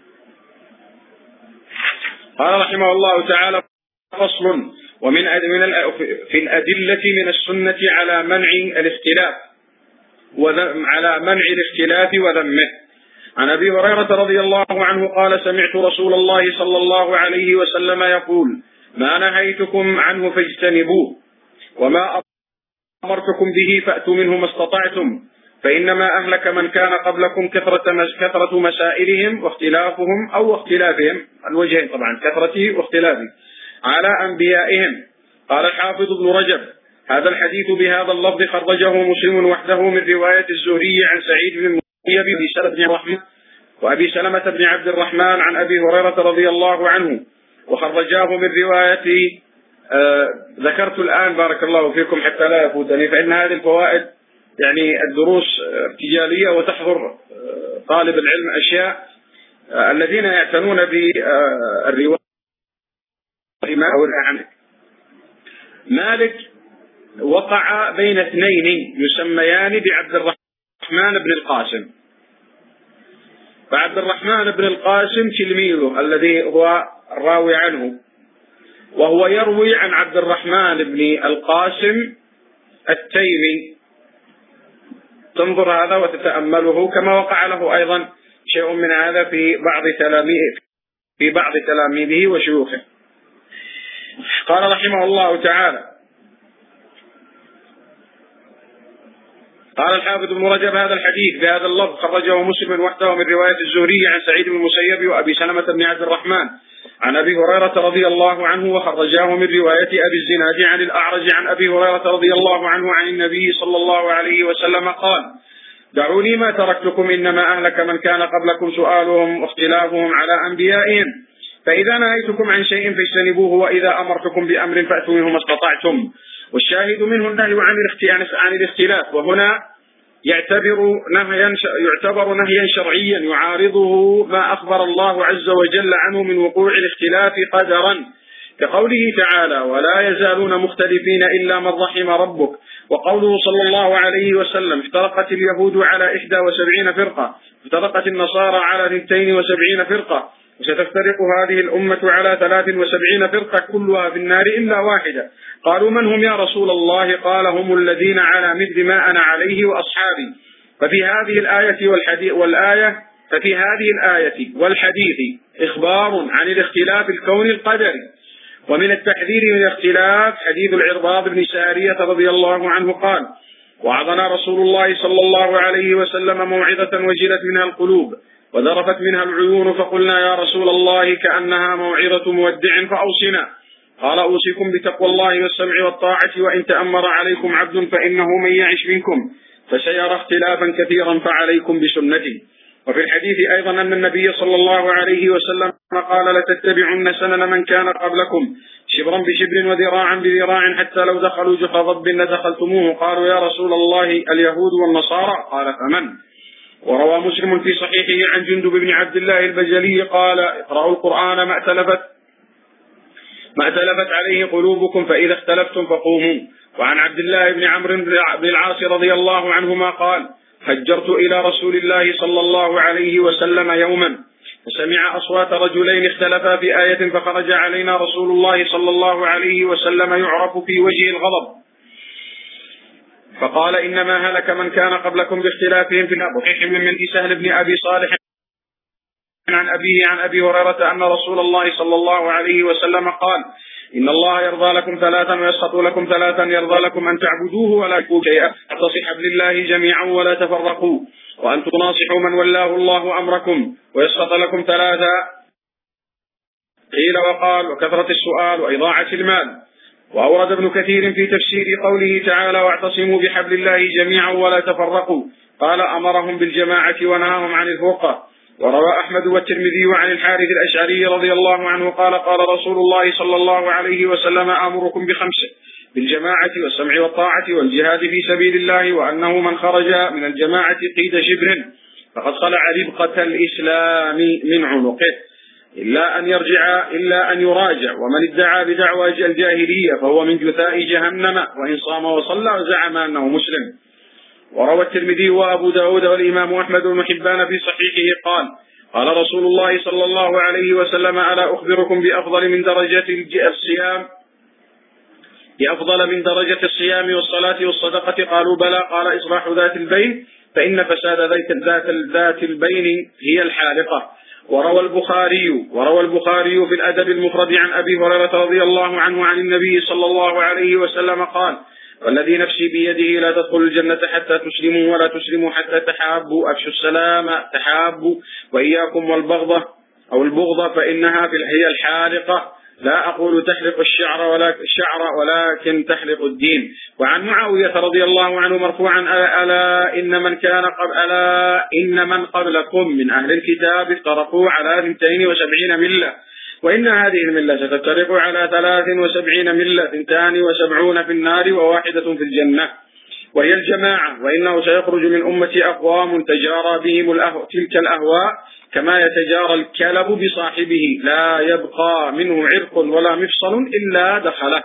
قال رحمه الله تعالى: فصل: ومن في الأدلة من السنة على منع الاختلاف على منع الاختلاف وذمه. عن أبي هريرة رضي الله عنه قال: سمعت رسول الله صلى الله عليه وسلم يقول: ما نهيتكم عنه فاجتنبوه، وما أمرتكم به فأتوا منه ما استطعتم، فإنما أهلك من كان قبلكم كثرة كثرة مسائلهم واختلافهم أو اختلافهم، الوجهين طبعا، كثرته واختلافه على أنبيائهم. قال الحافظ ابن رجب: هذا الحديث بهذا اللفظ خرجه مسلم وحده من رواية الزهري عن سعيد بن المسيب وأبي سلمة بن الرحمن وأبي سلمة بن عبد الرحمن عن أبي هريرة رضي الله عنه، وخرجاه من رواية آه ذكرت الآن بارك الله فيكم حتى لا يفوتني، فإن هذه الفوائد يعني الدروس ارتجالية، وتحضر آه طالب العلم أشياء آه الذين يعتنون بالرواية. مالك وقع بين اثنين يسميان بعبد الرحمن بن القاسم، فعبد الرحمن بن القاسم تلميذه الذي هو الراوي عنه، وهو يروي عن عبد الرحمن بن القاسم التيمي. تنظر هذا وتتأمله، كما وقع له أيضا شيء من هذا في بعض تلاميذه في بعض تلاميذه وشيوخه. قال رحمه الله تعالى: قال الحافظ ابن رجب: هذا الحديث بهذا اللفظ خرجه مسلم وحده من رواية الزهري عن سعيد بن المسيب وأبي سلمة بن عبد الرحمن عن أبي هريرة رضي الله عنه، وخرجاه من رواية أبي الزناد عن الأعرج عن أبي هريرة رضي الله عنه عن النبي صلى الله عليه وسلم قال: دعوني ما تركتكم، إنما أهلك من كان قبلكم سؤالهم واختلافهم على أنبيائهم، فإذا نهيتكم عن شيء فاجتنبوه، وإذا أمرتكم بأمر فأتوا منه ما استطعتم. والشاهد منه النهي عن الاختلاف، وهنا يعتبر نهيا يعتبر نهيا شرعيا يعارضه ما أخبر الله عز وجل عنه من وقوع الاختلاف قدرا، كقوله تعالى: ولا يزالون مختلفين إلا من رحم ربك، وقوله صلى الله عليه وسلم: افترقت اليهود على إحدى وسبعين فرقة، افترقت النصارى على اثنتين وسبعين فرقة، وستفترق هذه الأمة على ثلاث وسبعين فرقة كلها في النار إلا واحدة. قالوا من هم يا رسول الله؟ قال هم الذين على مثل ما أنا عليه وأصحابي. ففي هذه الآية والحديث والآية ففي هذه الآية والحديث إخبار عن الاختلاف الكوني القدري. ومن التحذير من الاختلاف حديث العرباض بن سارية رضي الله عنه قال: وعظنا رسول الله صلى الله عليه وسلم موعظة وجلت منها القلوب وذرفت منها العيون، فقلنا يا رسول الله كأنها موعظة مودع فأوصنا. قال: أوصيكم بتقوى الله والسمع والطاعة، وإن تأمر عليكم عبد فإنه من يعش منكم فسيرى اختلافا كثيرا فعليكم بسنتي. وفي الحديث أيضا أن النبي صلى الله عليه وسلم قال: لتتبعن سنن من كان قبلكم شبرا بشبر وذراعا بذراع حتى لو دخلوا جحر ضب لدخلتموه. قالوا يا رسول الله اليهود والنصارى؟ قال: فمن؟ وروى مسلم في صحيحه عن جندب بن عبد الله البجلي قال: اقرأوا القرآن ما ائتلفت ما ائتلفت عليه قلوبكم فإذا اختلفتم فقوموا. وعن عبد الله بن عمرو بن العاص رضي الله عنهما قال: هجرت إلى رسول الله صلى الله عليه وسلم يوما فسمع أصوات رجلين اختلفا في آية فخرج علينا رسول الله صلى الله عليه وسلم يعرف في وجه الغضب فقال: إنما هلك من كان قبلكم باختلافهم في الأبوحيح من ملك سهل بن أبي صالح عن أبيه عن أبي هريرة أن رسول الله صلى الله عليه وسلم قال: إن الله يرضى لكم ثلاثا ويسخط لكم ثلاثا، يرضى لكم أن تعبدوه ولا تشركوا شيئا، اعتصموا بحبل الله جميعا ولا تفرقوا، وأن تناصحوا من ولاه الله أمركم، ويسخط لكم ثلاثا. قيل وقال: وكثرة السؤال وإضاعة المال. وأورد ابن كثير في تفسير قوله تعالى: واعتصموا بحبل الله جميعا ولا تفرقوا، قال: أمرهم بالجماعة ونهاهم عن الفرقة. وروى أحمد والترمذي عن الحارث الأشعري رضي الله عنه قال: قال رسول الله صلى الله عليه وسلم: أمركم بخمس: بالجماعة والسمع والطاعة والجهاد في سبيل الله، وأنه من خرج من الجماعة قيد شبر فقد خلع ربقة الإسلام من عنقه إلا أن يرجع إلا أن يراجع، ومن ادعى بدعوى الجاهلية فهو من جثاء جهنم، وإن صام وصلى وزعم أنه مسلم. وروى الترمذي وأبو داود والإمام أحمد بن حبان في صحيحه قال: قال رسول الله صلى الله عليه وسلم: ألا أخبركم بأفضل من درجة الصيام بأفضل من درجة الصيام والصلاة والصدقة؟ قالوا بلى. قال: إصلاح ذات البين، فإن فساد ذات ذات البين هي الحالقة. وروى البخاري وروى البخاري في الأدب المفرد عن أبي هريرة رضي الله عنه عن النبي صلى الله عليه وسلم قال: والذي نفسي بيده لا تدخل الجنة حتى تسلموا ولا تسلموا حتى تحابوا، أفشوا السلام تحابوا، وإياكم والبغضة أو البغضة فإنها في هي الحالقة، لا أقول تحلق الشعر ولا الشعر ولكن تحلق الدين. وعن معاوية رضي الله عنه مرفوعا: ألا إن من كان قبل ألا إن من قبلكم من أهل الكتاب افترقوا على اثنتين وسبعين ملة، وإن هذه الملة ستفترق على ثلاث وسبعين ملة، اثنتان وسبعون في النار وواحدة في الجنة، وهي الجماعة. وإنه سيخرج من أمتي أقوام تجارى بهم الأهو... تلك الأهواء كما يتجارى الكلب بصاحبه، لا يبقى منه عرق ولا مفصل إلا دخله.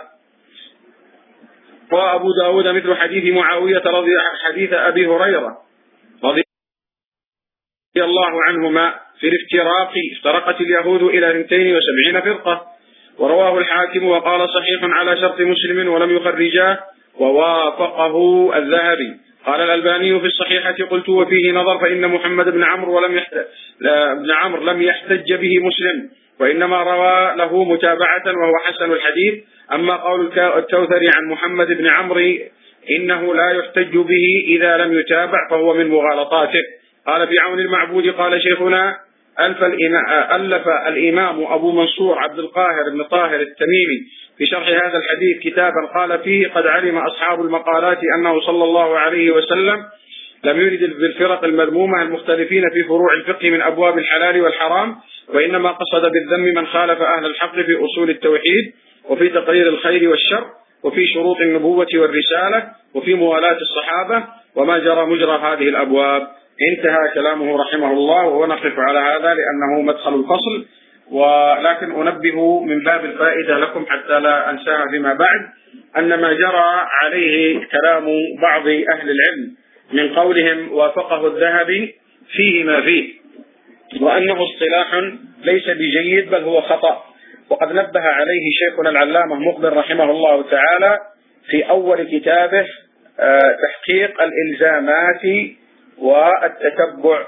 وأبو داود مثل حديث معاوية رضي حديث أبي هريرة رضي الله عنهما في الافتراق: افترقت اليهود إلى اثنتين وسبعين فرقة. ورواه الحاكم وقال: صحيح على شرط مسلم ولم يخرجاه، ووافقه الذهبي. قال الألباني في الصحيحة: قلت وفيه نظر، فإن محمد بن عمرو ولم يحتج بن عمرو لم يحتج به مسلم، وإنما روى له متابعة وهو حسن الحديث. أما قول الكوثري عن محمد بن عمرو إنه لا يحتج به إذا لم يتابع فهو من مغالطاته. قال في عون المعبود قال شيخنا: ألف ألف الإمام أبو منصور عبد القاهر بن طاهر التميمي في شرح هذا الحديث كتابا قال فيه: قد علم أصحاب المقالات أنه صلى الله عليه وسلم لم يرد بالفرق المذمومة المختلفين في فروع الفقه من أبواب الحلال والحرام، وإنما قصد بالذم من خالف أهل الحق في أصول التوحيد، وفي تقرير الخير والشر، وفي شروط النبوة والرسالة، وفي موالاة الصحابة، وما جرى مجرى هذه الأبواب. انتهى كلامه رحمه الله، ونقف على هذا لأنه مدخل الفصل، ولكن أنبه من باب الفائدة لكم حتى لا أنساها فيما بعد أن ما جرى عليه كلام بعض أهل العلم من قولهم وافقه الذهبي فيه ما فيه، وأنه اصطلاح ليس بجيد بل هو خطأ، وقد نبه عليه شيخنا العلامة مقبل رحمه الله تعالى في أول كتابه تحقيق الإلزامات والتتبع.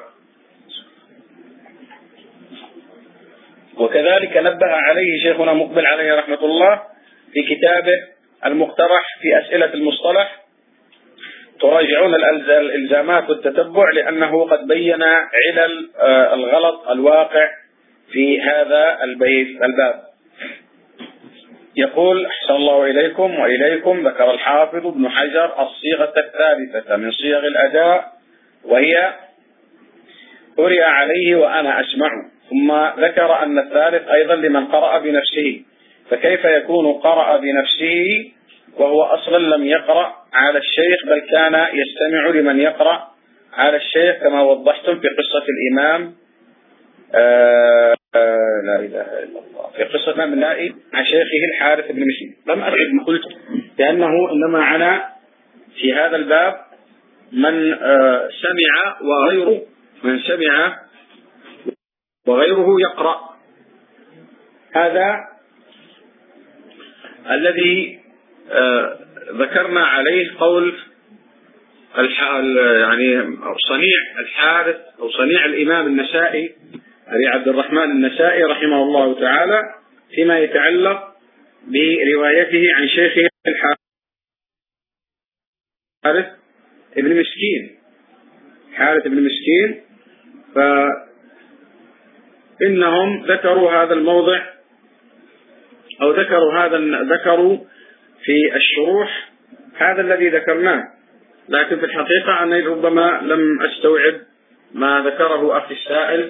وكذلك نبه عليه شيخنا مقبل عليه رحمة الله في كتابه المقترح في أسئلة المصطلح. تراجعون الإلزامات والتتبع لأنه قد بين علل الغلط الواقع في هذا الباب. يقول: أحسن الله إليكم وإليكم. ذكر الحافظ ابن حجر الصيغة الثالثة من صيغ الأداء وهي قرئ عليه وأنا أسمع، ثم ذكر أن الثالث أيضا لمن قرأ بنفسه، فكيف يكون قرأ بنفسه وهو أصلا لم يقرأ على الشيخ بل كان يستمع لمن يقرأ على الشيخ كما وضحتم في قصة الإمام آآ آآ لا إله إلا الله في قصة الإمام النائي عن شيخه الحارث بن مسكين. لم أعد ما قلت لأنه إنما عنا في هذا الباب من سمع وغيره من سمع وغيره يقرأ. هذا الذي ذكرنا عليه قول يعني صنيع الحارث أو صنيع الإمام النسائي أبي عبد الرحمن النسائي رحمه الله تعالى فيما يتعلق بروايته عن شيخه الحارث ابن مسكين حارث ابن مسكين. فإنهم ذكروا هذا الموضع أو ذكروا هذا ذكروا في الشروح هذا الذي ذكرناه، لكن في الحقيقة أني ربما لم أستوعب ما ذكره أخي السائل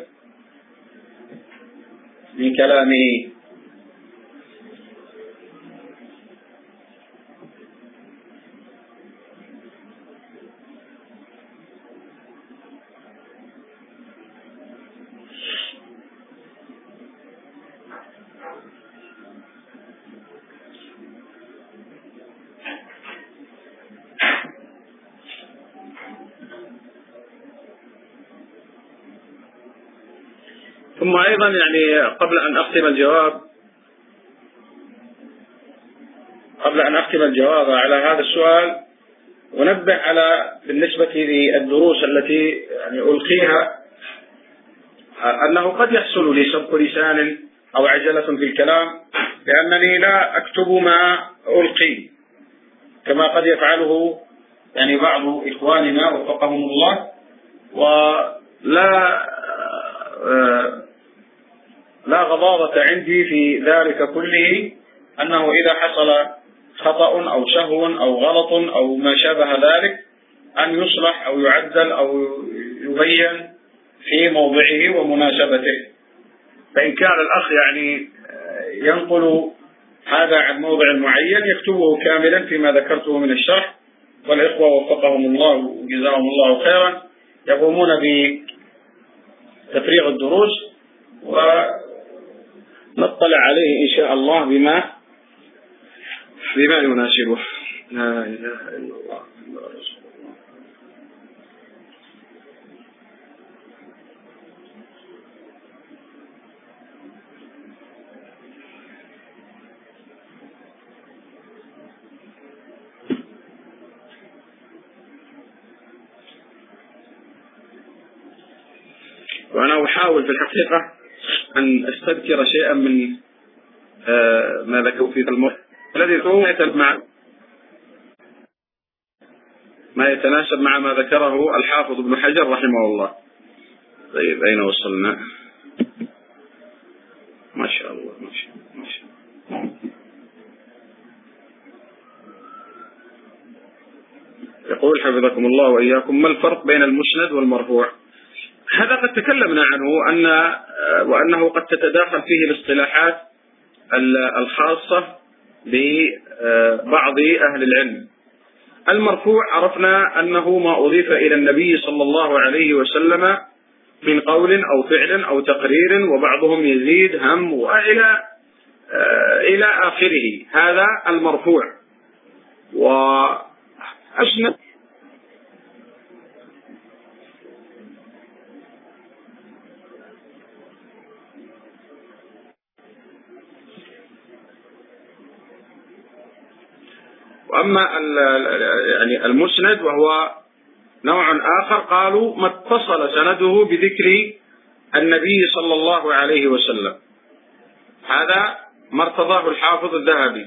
من كلامه. ثم أيضا يعني قبل أن أختم الجواب قبل أن أختم الجواب على هذا السؤال ونبه على بالنسبة للدروس التي يعني ألقيها أنه قد يحصل لي سبق لسان أو عجلة في الكلام، لأنني لا أكتب ما ألقي كما قد يفعله يعني بعض إخواننا وفقهم الله، ولا لا غضاضة عندي في ذلك كله، أنه إذا حصل خطأ أو سهو أو غلط أو ما شابه ذلك أن يصلح أو يعدل أو يبين في موضعه ومناسبته. فإن كان الأخ يعني ينقل هذا عن موضع معين يكتبه كاملا فيما ذكرته من الشرح، والإخوة وفقهم الله وجزاهم الله خيرا يقومون بتفريغ الدروس ونطلع عليه إن شاء الله بما بما يناسبه. لا إله إلا الله محمد رسول الله. وأنا أحاول في الحقيقة أن أستذكر شيئا من ما ذكروا في الموضوع الذي هو مع ما يتناسب مع ما ذكره الحافظ ابن حجر رحمه الله. طيب أين وصلنا؟ ما شاء الله ما شاء الله ما شاء الله. يقول حفظكم الله وإياكم: ما الفرق بين المسند والمرفوع؟ هذا قد تكلمنا عنه أن وأنه قد تتداخل فيه الاصطلاحات الخاصة ببعض أهل العلم. المرفوع عرفنا أنه ما أضيف إلى النبي صلى الله عليه وسلم من قول أو فعل أو تقرير، وبعضهم يزيد هم وإلى إلى آخره، هذا المرفوع. وأسند وأما يعني المسند وهو نوع آخر، قالوا ما اتصل سنده بذكر النبي صلى الله عليه وسلم، هذا ما ارتضاه الحافظ الذهبي.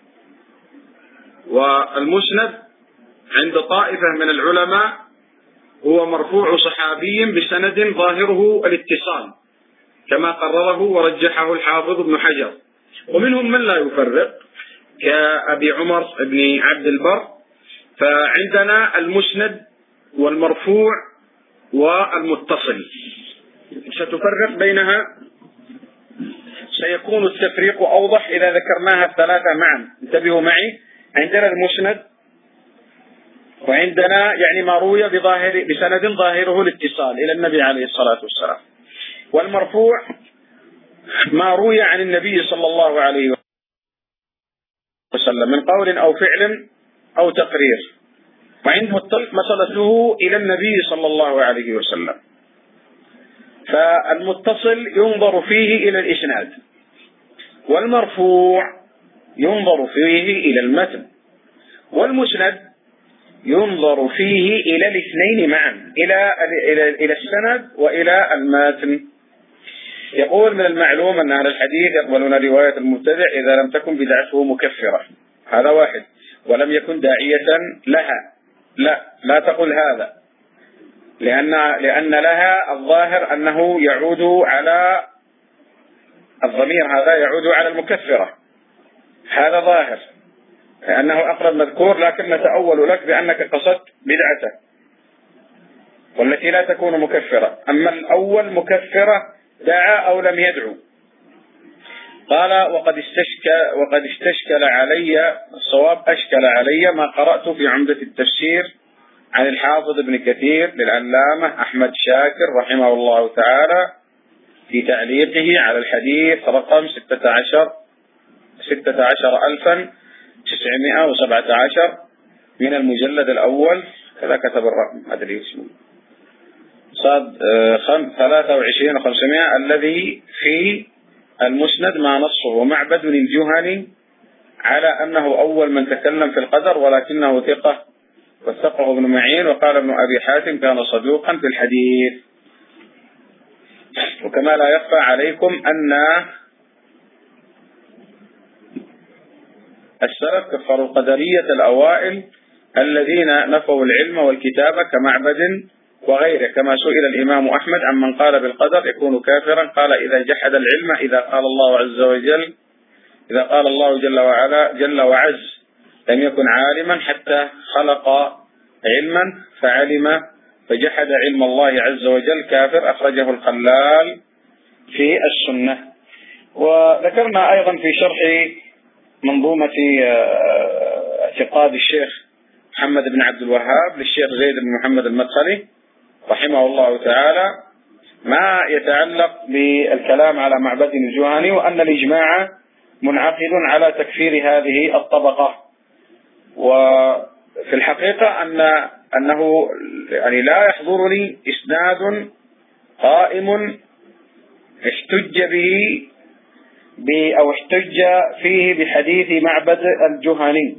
والمسند عند طائفة من العلماء هو مرفوع صحابي بسند ظاهره الاتصال كما قرره ورجحه الحافظ ابن حجر، ومنهم من لا يفرق كأبي عمر بن عبد البر. فعندنا المسند والمرفوع والمتصل ستفرق بينها، سيكون التفريق أوضح إذا ذكرناها الثلاثة معا. انتبهوا معي، عندنا المسند وعندنا يعني ما روي بظاهر بسند ظاهره الاتصال إلى النبي عليه الصلاة والسلام، والمرفوع ما روي عن النبي صلى الله عليه وسلم من قول أو فعل أو تقرير، وعنده الطلق مسألته إلى النبي صلى الله عليه وسلم. فالمتصل ينظر فيه إلى الإسناد، والمرفوع ينظر فيه إلى المتن، والمسند ينظر فيه إلى الاثنين معا، إلى إلى إلى السند وإلى المتن. يقول من المعلوم أن أهل الحديث يقبلون رواية المبتدع إذا لم تكن بدعته مكفرة، هذا واحد، ولم يكن داعية لها. لا لا تقل هذا، لأن لأن لها الظاهر أنه يعود على الضمير، هذا يعود على المكفرة، هذا ظاهر لأنه أقرب مذكور، لكن نتأول لك بأنك قصدت بدعته والتي لا تكون مكفرة. أما الأول مكفرة دعا أو لم يدعو. قال وقد استشكل وقد استشكل علي، الصواب أشكل علي ما قرأت في عمدة التفسير عن الحافظ ابن كثير للعلامة أحمد شاكر رحمه الله تعالى في تعليقه على الحديث رقم ستة عشر ستة عشر ألفا تسعمائة وسبعة عشر من المجلد الأول، كذا كتب الرقم ما أدري اسمه، صاد ثلاثة وعشرين وخمسمائة، الذي في المسند ما نصه معبد الجهني على أنه أول من تكلم في القدر ولكنه ثقة، وثقه ابن معين، وقال ابن أبي حاتم كان صدوقا في الحديث. وكما لا يخفى عليكم أن السلف كفروا القدرية الأوائل الذين نفوا العلم والكتابة كمعبد وغيره، كما سئل الإمام أحمد عن من قال بالقدر يكون كافرا، قال إذا جحد العلم، إذا قال الله عز وجل إذا قال الله جل وعلا جل وعز لم يكن عالما حتى خلق علما فعلم فجحد علم الله عز وجل كافر، أخرجه الخلال في السنة. وذكرنا أيضا في شرح منظومة اعتقاد الشيخ محمد بن عبد الوهاب للشيخ زيد بن محمد المدخلي رحمه الله تعالى ما يتعلق بالكلام على معبد الجهني، وأن الإجماع منعقد على تكفير هذه الطبقة. وفي الحقيقة أن أنه يعني لا يحضرني إسناد قائم احتج به أو احتج فيه بحديث معبد الجهني.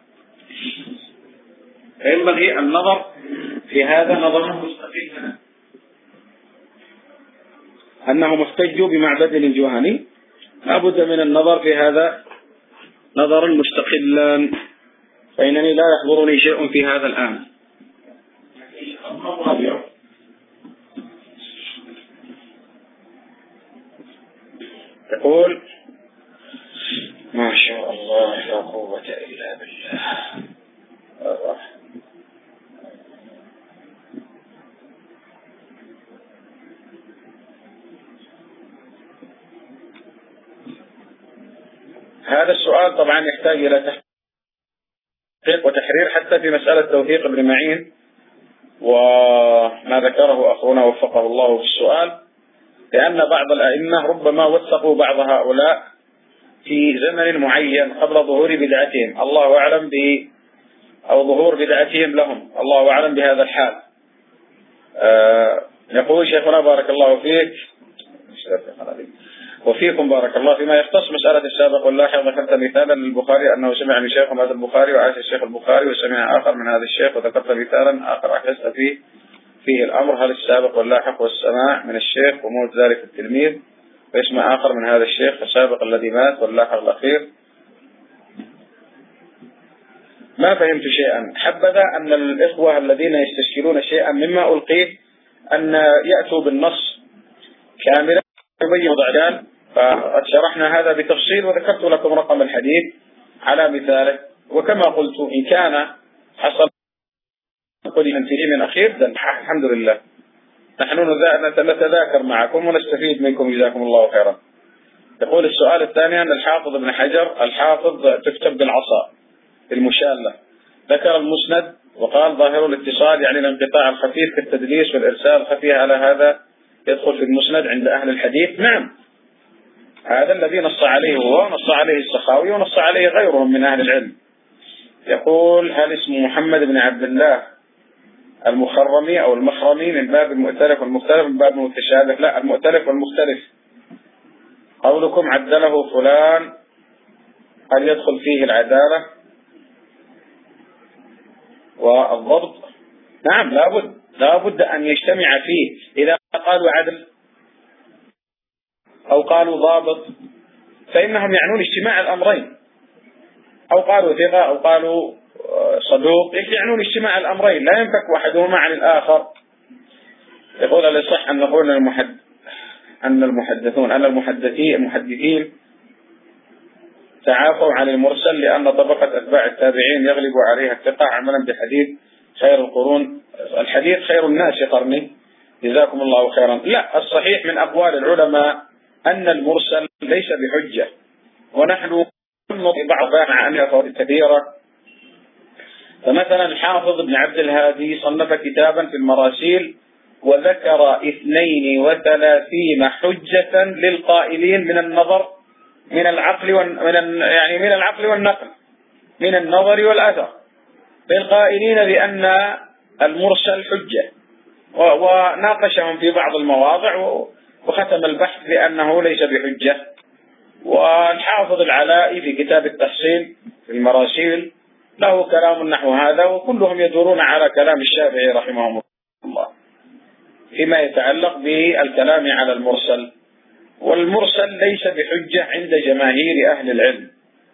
ينبغي النظر في هذا نظرا مستقلا، أنهم احتجوا بمعبد الجهني، لا بد من النظر في هذا نظرا مستقلا، فإنني لا يحضرني شيء في هذا الآن. تقول ما شاء الله لا قوة إلا بالله. هذا السؤال طبعا يحتاج إلى تحقيق وتحرير حتى في مسألة توثيق ابن معين وما ذكره أخونا وفقه الله في السؤال، لأن بعض الأئمة ربما وثقوا بعض هؤلاء في زمن معين قبل ظهور بدعتهم، الله أعلم ب أو ظهور بدعتهم لهم، الله أعلم بهذا الحال. آه يقول شيخنا بارك الله فيك وفيكم بارك الله. فيما يختص مسألة السابق واللاحق، ذكرت مثالا للبخاري أنه سمع من شيخ هذا البخاري وعاش الشيخ البخاري، وسمع آخر من هذا الشيخ، وذكرت مثالا آخر أحدث فيه فيه الأمر. هل السابق واللاحق والسماع من الشيخ وموت ذلك التلميذ ويسمع آخر من هذا الشيخ السابق الذي مات واللاحق الأخير؟ ما فهمت شيئا. حبذا أن الإخوة الذين يستشكلون شيئا مما ألقيه أن يأتوا بالنص كاملا يبين ضعفان، فقد شرحنا هذا بتفصيل وذكرت لكم رقم الحديث على مثاله. وكما قلت إن كان حصل قل فيه من أخير الحمد لله، نحن نتذاكر معكم ونستفيد منكم جزاكم الله خيرا. يقول السؤال الثاني أن الحافظ ابن حجر الحافظ تكتب بالعصا المشالة، ذكر المسند وقال ظاهر الاتصال يعني الانقطاع الخفيف كالتدليس والإرسال الخفي، على هذا يدخل في المسند عند أهل الحديث؟ نعم، هذا الذي نص عليه هو، نص عليه السخاوي ونص عليه غيرهم من أهل العلم. يقول هل اسم محمد بن عبد الله المخرمي أو المخرمي من باب المؤتلف والمختلف من باب المتشابه؟ لا، المؤتلف والمختلف. قولكم عدله فلان هل يدخل فيه العدالة والضبط؟ نعم، لابد لابد أن يجتمع فيه. إذا قالوا عدل أو قالوا ضابط فإنهم يعنون اجتماع الأمرين، أو قالوا ثقة أو قالوا صدوق، يعنون اجتماع الأمرين، لا ينفك واحدهما عن الآخر. يقول هل يصح أن نقول المحد أن المحدثون أن المحدثين المحدثين تعافوا عن المرسل لأن طبقة أتباع التابعين يغلب عليها الثقة عملا بحديث خير القرون الحديث خير الناس قرني جزاكم الله خيرا؟ لا، الصحيح من أقوال العلماء أن المرسل ليس بحجة، ونحن نطبع بعضها مع أنها فوائد كثيرة. فمثلا الحافظ ابن عبد الهادي صنف كتابا في المراسيل وذكر اثنين وثلاثين حجة للقائلين من النظر من العقل ومن يعني من العقل والنقل من النظر والأثر، للقائلين بأن المرسل حجة، وناقشهم في بعض المواضع وختم البحث بأنه ليس بحجة. والحافظ العلائي في كتاب التحصيل في المراسيل له كلام نحو هذا، وكلهم يدورون على كلام الشافعي رحمه الله فيما يتعلق بالكلام على المرسل، والمرسل ليس بحجة عند جماهير أهل العلم.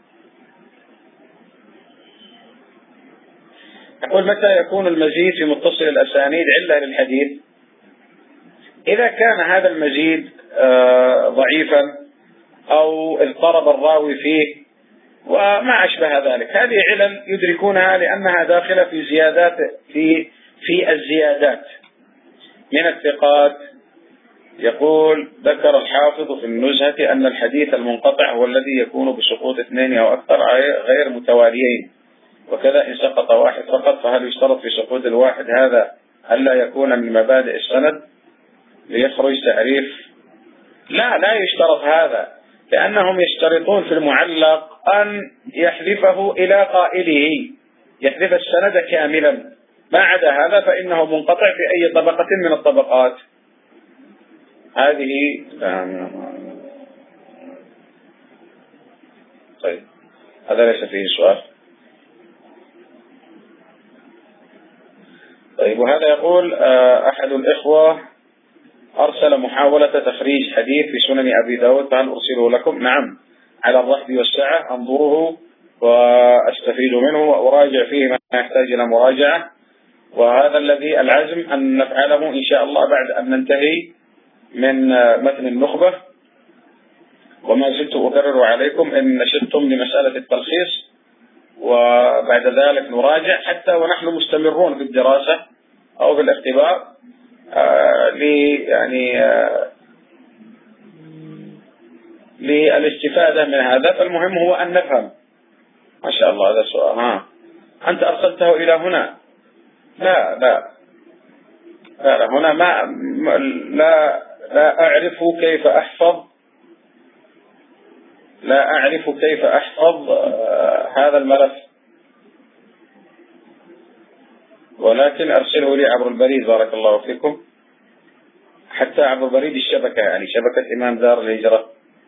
يقول متى يكون المزيد في متصل الأسانيد علة للحديث؟ إذا كان هذا المزيد ضعيفا أو اضطرب الراوي فيه وما أشبه ذلك، هذه علل يدركونها لأنها داخلة في زيادات في في الزيادات من الثقات. يقول ذكر الحافظ في النزهة أن الحديث المنقطع هو الذي يكون بسقوط اثنين أو أكثر غير متواليين، وكذا إن سقط واحد فقط، فهل يشترط في سقوط الواحد هذا ألا يكون من مبادئ السند ليخرج تعريف؟ لا، لا يشترط هذا، لأنهم يشترطون في المعلق أن يحذفه إلى قائله، يحذف السند كاملا، ما عدا هذا فإنه منقطع في أي طبقة من الطبقات. هذه طيب، هذا ليس فيه سؤال. طيب، وهذا يقول أحد الإخوة أرسل محاولة تخريج حديث في سنن أبي داود، فهل أرسله لكم؟ نعم، على الرحب والسعة، أنظره وأستفيد منه وأراجع فيه ما يحتاج إلى مراجعة، وهذا الذي العزم أن نفعله إن شاء الله بعد أن ننتهي من متن النخبة. وما زلت أكرر عليكم إن نشدتم لمسألة التلخيص، وبعد ذلك نراجع حتى ونحن مستمرون في الدراسة أو في الاختبار آه يعني آه للاستفادة من هذا. فالمهم هو أن نفهم. ما شاء الله، هذا سؤال. ها أنت أرسلته إلى هنا؟ لا لا لا, لا هنا ما لا لا أعرف كيف أحفظ لا أعرف كيف أحفظ آه هذا الملف، ولكن أرسله لي عبر البريد بارك الله فيكم، حتى عبر بريد الشبكة، يعني شبكة إمام دار الهجرة.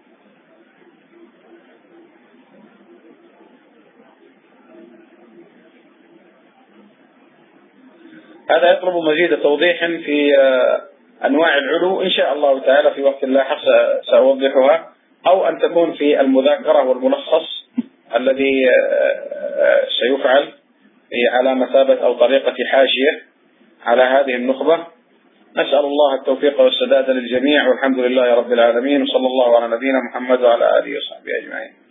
هذا يطلب مزيد توضيح في أنواع العلو إن شاء الله تعالى في وقت لاحق سأوضحها، أو أن تكون في المذاكرة والملخص الذي سيفعل على مثابة أو طريقة حاشية على هذه النخبة. نسأل الله التوفيق والسداد للجميع، والحمد لله رب العالمين، وصلى الله على نبينا محمد وعلى آله وصحبه أجمعين.